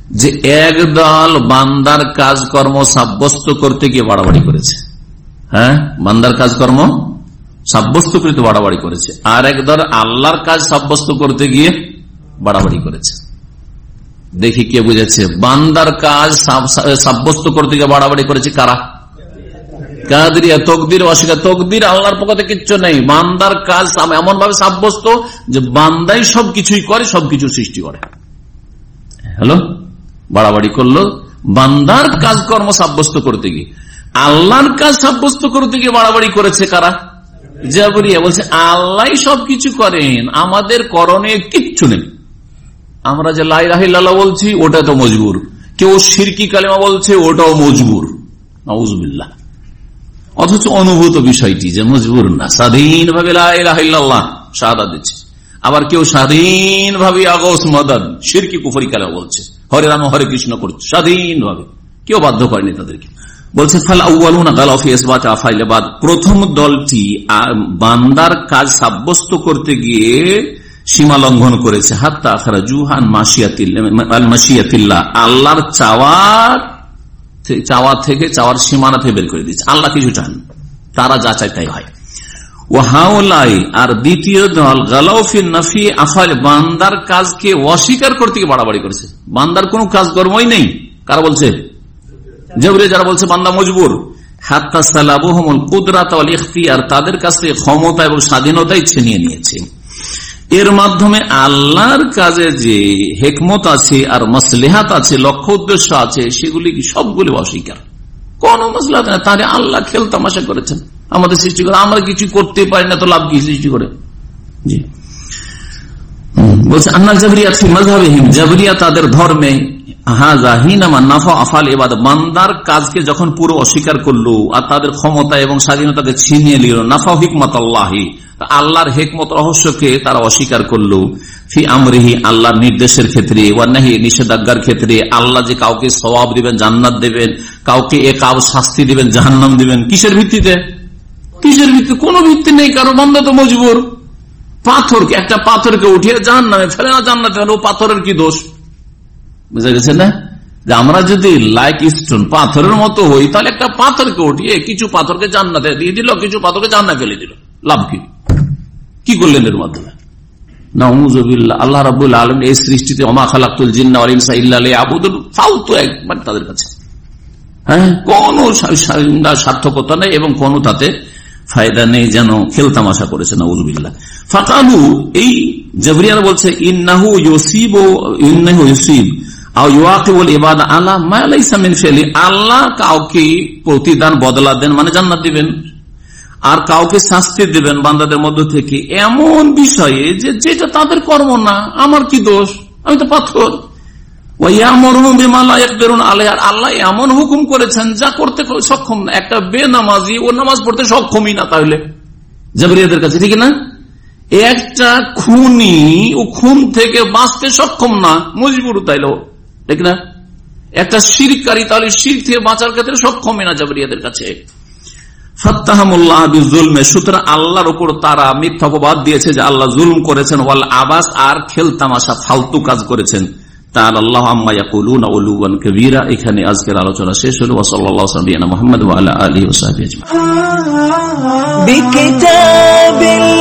যে একদল বান্দার কাজকর্ম সাব্যস্ত করতে গিয়ে বাড়াবাড়ি করেছে। হ্যাঁ, বান্দার কাজকর্ম সাব্যস্ত করতে বাড়াবাড়ি করেছে, আর একদল আল্লাহর কাজ সাব্যস্ত করতে গিয়ে বাড়াবাড়ি করেছে। দেখি কে বুঝেছে? বান্দার কাজ সাব্যস্ত করতে গিয়ে বাড়াবাড়ি করেছে কারা? কাদরিয়া। তকদির অস্বীকার, তকদির আল্লাহর পক্ষ থেকে কিচ্ছু নেই। বান্দার কাজ এমন ভাবে সাব্যস্ত যে বান্দাই সবকিছুই করে, সবকিছু সৃষ্টি করে। হ্যালো, বাড়াবাড়ি করলো বান্দার কাজকর্ম সাব্যস্ত করতে গিয়ে। আল্লাহর কাজ সাব্যস্ত করতে গিয়ে বাড়াবাড়ি করেছে কারা? জাবরিয়া। বলছে আল্লাহ সবকিছু করেন, আমাদের করণে কিচ্ছু নেই। আমরা যে লা ইলাহা ইল্লাল্লাহ বলছি ওটা তো মজবুর, কেউ শিরকি কালেমা বলছে ওটাও মজবুর, নাউযুবিল্লাহ। অথচ অনুভূত বিষয়টি যে মজবুর না, স্বাধীন ভাবে লা ইলাহা ইল্লাল্লাহ শাহাদাত দিচ্ছে। আবার কেউ স্বাধীন ভাবে আগস মাদাদ শিরকি কুফরি কালেমা বলছে, হরে রাম হরে কৃষ্ণ করছে স্বাধীন ভাবে, কেউ বাধ্য করেনি তাদেরকে। বলছে ফাল আউয়ালুনা গালাউ ফি ইসবাত আফাইল ইবাদ, প্রথম দলটি বান্দার কাজ সাব্যস্ত করতে গিয়ে সীমা লঙ্ঘন করেছে। হাত্তা আখরাজুহা আন মাশিয়াতিল্লাহ আল মাশিয়াতিল্লাহ, আল্লাহর চাওয়ার চাওয়া থেকে চাওয়ার সীমানা থেকে বের করে দিচ্ছে। আল্লাহ কিছু চান, তারা যা চায় তাই হয়। ওয়াহাউলাই, আর দ্বিতীয় দল গালাউ ফি নাফি আফাইল, বান্দার কাজকে অস্বীকার করতে গিয়ে বাড়াবাড়ি করেছে। বান্দার কোনো কাজকর্মই নেই। কারা বলছে? জাবরিয়া, যারা বলছে বান্দা মজবুর। হাত্তা সালাবুহুমুল কুদরাত ওয়াল ইখতিয়ার, তাদের কাছে ক্ষমতা এবং স্বাধীনতাই ছিনিয়ে নিয়েছে। এর মাধ্যমে আল্লাহর কাজে যে হিকমত আছে আর মাসলিহাত আছে, লক্ষ্য উদ্দেশ্য আছে, সেগুলি কি সবগুলি অস্বীকার। কোন মাসলাহাত না, তাহলে আল্লাহ খেল তামাশা করেছেন আমাদের সৃষ্টি করে, আমরা কিছু করতে পারি না তো লাভ কি সৃষ্টি করে? জি বলছে আন্নাল জাবরিয়া ফি মাযহাবিহিম, জাবরিয়া তাদের ধর্মে হাযা হিনামা নাফা আফাল ইবাদ, বান্দার কাজকে যখন পুরো অস্বীকার করলো আর তাদের ক্ষমতা এবং স্বাধীনতাকে ছিনিয়ে নিল, নাফা হিকমাতাল্লাহি, আল্লাহর হিকমত রহস্যকে তারা অস্বীকার করলো। ফি আমরিহি, আল্লাহর নির্দেশের ক্ষেত্রে, ওয়া নাহি, নিষেধাজ্ঞার ক্ষেত্রে। আল্লাহ যে কাউকে সওয়াব দিবেন, জান্নাত দেবেন, কাউকে একাব শাস্তি দিবেন, জাহান্নাম দিবেন, কিসের ভিত্তিতে? কিসের ভিত্তিতে? কোন ভিত্তি নেই, কারো বান্দা তো মজবুর। পাথরকে, একটা পাথরকে উঠিয়ে জাহান্নামে ফেলে না জান্নাতে, ও পাথরের কি দোষ? বুঝা গেছে না? যে আমরা যদি লাইক স্টোন পাথরের মতো হই, তাহলে একটা পাথরকে উঠিয়ে কিছু পাথরকে জান্নাতে দিয়ে দিল, কিছু পাথরকে জান্নাতে ফেলে দিল, লাভ কি? কি করলেন এর মাধ্যমে? নাউযুবিল্লাহ। আল্লাহ রাব্বুল আলামিন এই সৃষ্টিতে ওমা খালাকতুল জিন্না ওয়াল ইনসা ইল্লা লিয়াবুদুন, ফালতু একবার তাদের কাছে, হ্যাঁ, কোন সার্থকতা নেই এবং কোন তাতে ফায়দা নেই, যেন খেলতামাশা করেছে। নাউযুবিল্লাহ। ফাকালু, এই জাবরিয়ারা বলছে ইন্নাহু ইউসিবু ইন্নাহু ইউসিব আও ইউআকিবুল ইবাদা আলা মা লাইসা মিন ফিলি, আল্লাহ কাউকে প্রতিদান বদলা দেন মানে জান্নাত দিবেন, আর কাউকে শাস্তি দিবেন বান্দাদের মধ্য থেকে এমন বিষয়ে যে যেটা তাদের কর্ম না। আমার কি দোষ? আমি তো পাথর। আল্লাহ এমন হুকুম করেছেন যা করতে সক্ষম না। একটা বেনামাজি ও নামাজ পড়তে সক্ষমই না, তাহলে জাবরিয়াদের কাছে, ঠিক না? একটা খুনি ও খুন থেকে বাঁচতে সক্ষম না, মজবুর, তাইলো, ঠিক না? একটা শিরকারী তাহলে শিরক থেকে বাঁচার ক্ষেত্রে সক্ষমই না জাবরিয়াদের কাছে। ফাত্তাহামুল্লাহ বিজুলমে, সুতরাং আল্লাহর উপর তারা মিথ্যা অপবাদ দিয়েছে যে আল্লাহ জুলম করেছেন, ওয়াল আবাস, আর খেলতামাশা ফালতু কাজ করেছেন। তাআলা আল্লাহু আম্মা ইয়াকুলুনা উলুওয়ান কাবীরা। এখানে আজকের আলোচনা শেষ হলো। ওয়া সাল্লাল্লাহু আলা মুহাম্মদ ওয়া আলা আলিহি ওয়া সাহবিহি আজমাইন।